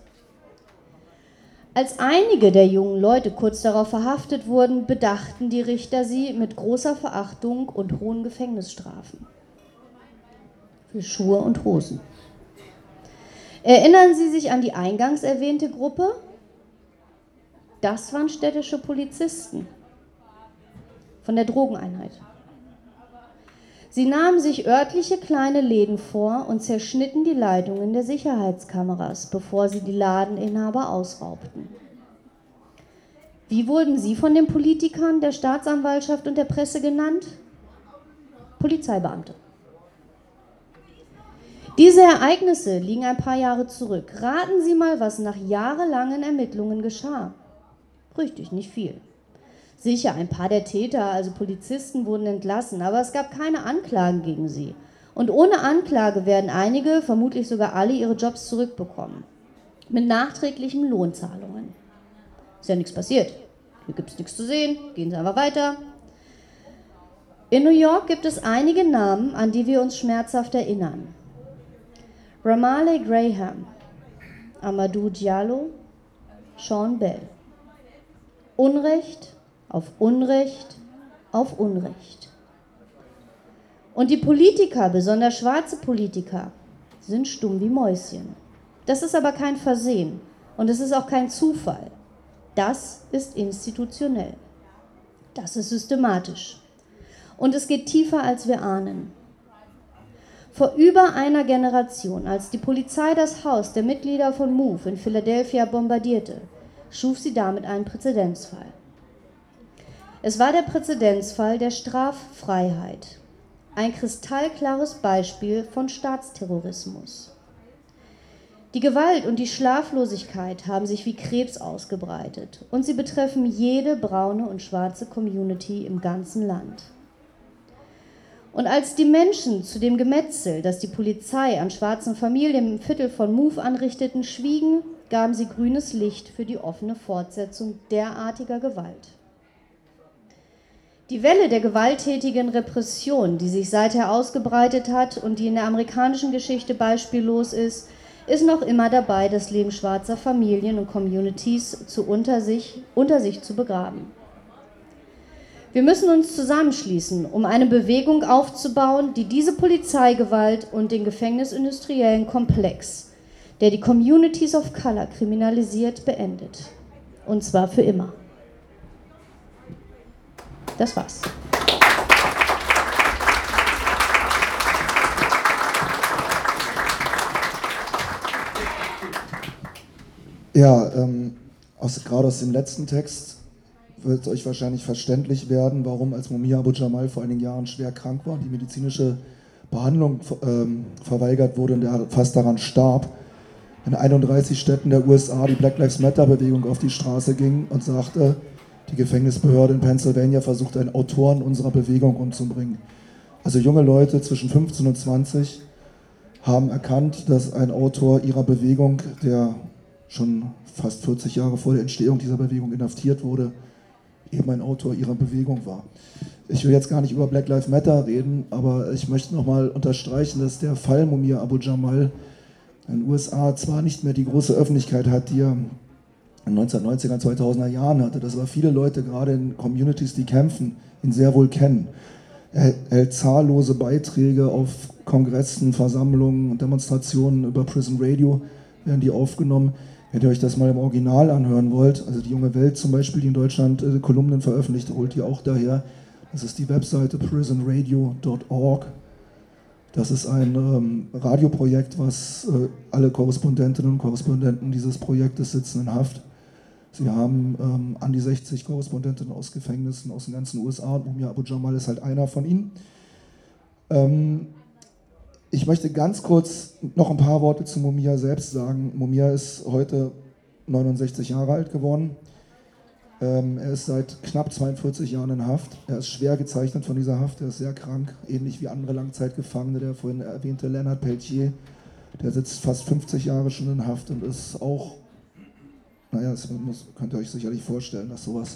Als einige der jungen Leute kurz darauf verhaftet wurden, bedachten die Richter sie mit großer Verachtung und hohen Gefängnisstrafen für Schuhe und Hosen. Erinnern Sie sich an die eingangs erwähnte Gruppe? Das waren städtische Polizisten von der Drogeneinheit. Sie nahmen sich örtliche kleine Läden vor und zerschnitten die Leitungen der Sicherheitskameras, bevor sie die Ladeninhaber ausraubten. Wie wurden sie von den Politikern, der Staatsanwaltschaft und der Presse genannt? Polizeibeamte. Diese Ereignisse liegen ein paar Jahre zurück. Raten Sie mal, was nach jahrelangen Ermittlungen geschah. Richtig, nicht viel. Sicher, ein paar der Täter, also Polizisten, wurden entlassen, aber es gab keine Anklagen gegen sie. Und ohne Anklage werden einige, vermutlich sogar alle, ihre Jobs zurückbekommen. Mit nachträglichen Lohnzahlungen. Ist ja nichts passiert. Hier gibt es nichts zu sehen, gehen Sie einfach weiter. In New York gibt es einige Namen, an die wir uns schmerzhaft erinnern. Ramaleh Graham, Amadou Diallo, Sean Bell. Unrecht auf Unrecht auf Unrecht. Und die Politiker, besonders schwarze Politiker, sind stumm wie Mäuschen. Das ist aber kein Versehen und es ist auch kein Zufall. Das ist institutionell. Das ist systematisch. Und es geht tiefer, als wir ahnen. Vor über einer Generation, als die Polizei das Haus der Mitglieder von MOVE in Philadelphia bombardierte, schuf sie damit einen Präzedenzfall. Es war der Präzedenzfall der Straffreiheit. Ein kristallklares Beispiel von Staatsterrorismus. Die Gewalt und die Schlaflosigkeit haben sich wie Krebs ausgebreitet und sie betreffen jede braune und schwarze Community im ganzen Land. Und als die Menschen zu dem Gemetzel, das die Polizei an schwarzen Familien im Viertel von MOVE anrichteten, schwiegen, gaben sie grünes Licht für die offene Fortsetzung derartiger Gewalt. Die Welle der gewalttätigen Repression, die sich seither ausgebreitet hat und die in der amerikanischen Geschichte beispiellos ist noch immer dabei, das Leben schwarzer Familien und Communities unter sich zu begraben. Wir müssen uns zusammenschließen, um eine Bewegung aufzubauen, die diese Polizeigewalt und den gefängnisindustriellen Komplex, der die Communities of Color kriminalisiert, beendet. Und zwar für immer. Das war's. Ja, gerade aus dem letzten Text wird euch wahrscheinlich verständlich werden, warum, als Mumia Abu Jamal vor einigen Jahren schwer krank war und die medizinische Behandlung verweigert wurde und er fast daran starb, in 31 Städten der USA die Black Lives Matter Bewegung auf die Straße ging und sagte, die Gefängnisbehörde in Pennsylvania versucht, einen Autoren unserer Bewegung umzubringen. Also junge Leute zwischen 15 und 20 haben erkannt, dass ein Autor ihrer Bewegung, der schon fast 40 Jahre vor der Entstehung dieser Bewegung inhaftiert wurde, eben ein Autor ihrer Bewegung war. Ich will jetzt gar nicht über Black Lives Matter reden, aber ich möchte nochmal unterstreichen, dass der Fall Mumia Abu Jamal in den USA zwar nicht mehr die große Öffentlichkeit hat, die er in den 1990er, 2000er Jahren hatte, dass aber viele Leute, gerade in Communities, die kämpfen, ihn sehr wohl kennen. Er hält zahllose Beiträge auf Kongressen, Versammlungen und Demonstrationen über Prison Radio, werden die aufgenommen. Wenn ihr euch das mal im Original anhören wollt, also die Junge Welt zum Beispiel, die in Deutschland Kolumnen veröffentlicht, holt ihr auch daher. Das ist die Webseite prisonradio.org. Das ist ein Radioprojekt, was alle Korrespondentinnen und Korrespondenten dieses Projektes sitzen in Haft. Sie haben an die 60 Korrespondentinnen aus Gefängnissen aus den ganzen USA und Mumia Abu Jamal ist halt einer von ihnen. Ich möchte ganz kurz noch ein paar Worte zu Mumia selbst sagen. Mumia ist heute 69 Jahre alt geworden. Er ist seit knapp 42 Jahren in Haft. Er ist schwer gezeichnet von dieser Haft. Er ist sehr krank, ähnlich wie andere Langzeitgefangene. Der vorhin erwähnte Leonard Peltier, der sitzt fast 50 Jahre schon in Haft und ist auch, naja, das könnt ihr euch sicherlich vorstellen, dass sowas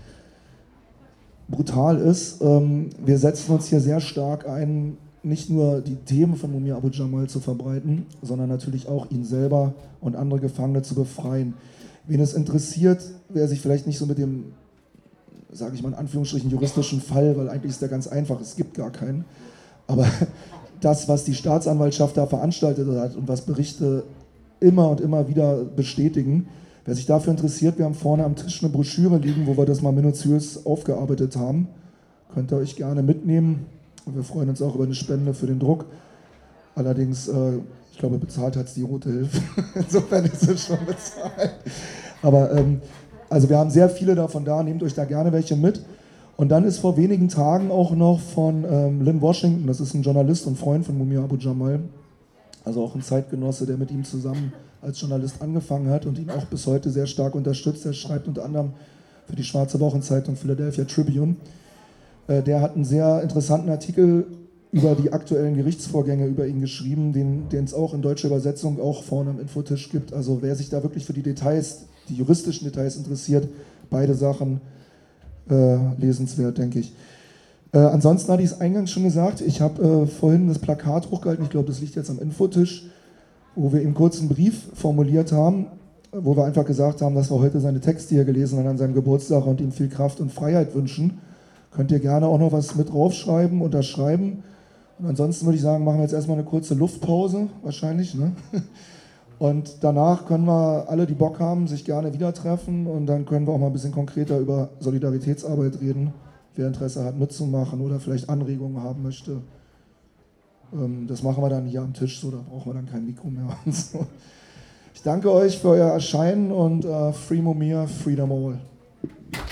brutal ist. Wir setzen uns hier sehr stark ein, nicht nur die Themen von Mumia Abu Jamal zu verbreiten, sondern natürlich auch ihn selber und andere Gefangene zu befreien. Wen es interessiert, wer sich vielleicht nicht so mit dem, sage ich mal in Anführungsstrichen, juristischen Fall, weil eigentlich ist der ganz einfach, es gibt gar keinen, aber das, was die Staatsanwaltschaft da veranstaltet hat und was Berichte immer und immer wieder bestätigen, wer sich dafür interessiert, wir haben vorne am Tisch eine Broschüre liegen, wo wir das mal minutiös aufgearbeitet haben, könnt ihr euch gerne mitnehmen. Und wir freuen uns auch über eine Spende für den Druck. Allerdings, ich glaube, bezahlt hat es die Rote Hilfe. Insofern ist es schon bezahlt. Aber also wir haben sehr viele davon da, nehmt euch da gerne welche mit. Und dann ist vor wenigen Tagen auch noch von Lynn Washington, das ist ein Journalist und Freund von Mumia Abu Jamal, also auch ein Zeitgenosse, der mit ihm zusammen als Journalist angefangen hat und ihn auch bis heute sehr stark unterstützt. Er schreibt unter anderem für die Schwarze Wochenzeitung Philadelphia Tribune. Der hat einen sehr interessanten Artikel über die aktuellen Gerichtsvorgänge über ihn geschrieben, den es auch in deutscher Übersetzung auch vorne am Infotisch gibt. Also wer sich da wirklich für die Details die juristischen Details interessiert, beide Sachen lesenswert, denke ich. Ansonsten hatte ich es eingangs schon gesagt, ich habe vorhin das Plakat hochgehalten, ich glaube, das liegt jetzt am Infotisch, wo wir ihm kurz einen Brief formuliert haben, wo wir einfach gesagt haben, dass wir heute seine Texte hier gelesen haben an seinem Geburtstag und ihm viel Kraft und Freiheit wünschen. Könnt ihr gerne auch noch was mit draufschreiben, unterschreiben. Und ansonsten würde ich sagen, machen wir jetzt erstmal eine kurze Luftpause, wahrscheinlich, ne? Und danach können wir alle, die Bock haben, sich gerne wieder treffen und dann können wir auch mal ein bisschen konkreter über Solidaritätsarbeit reden, wer Interesse hat mitzumachen oder vielleicht Anregungen haben möchte. Das machen wir dann hier am Tisch, so, da brauchen wir dann kein Mikro mehr und so. Ich danke euch für euer Erscheinen und Free Mumia, Freedom All.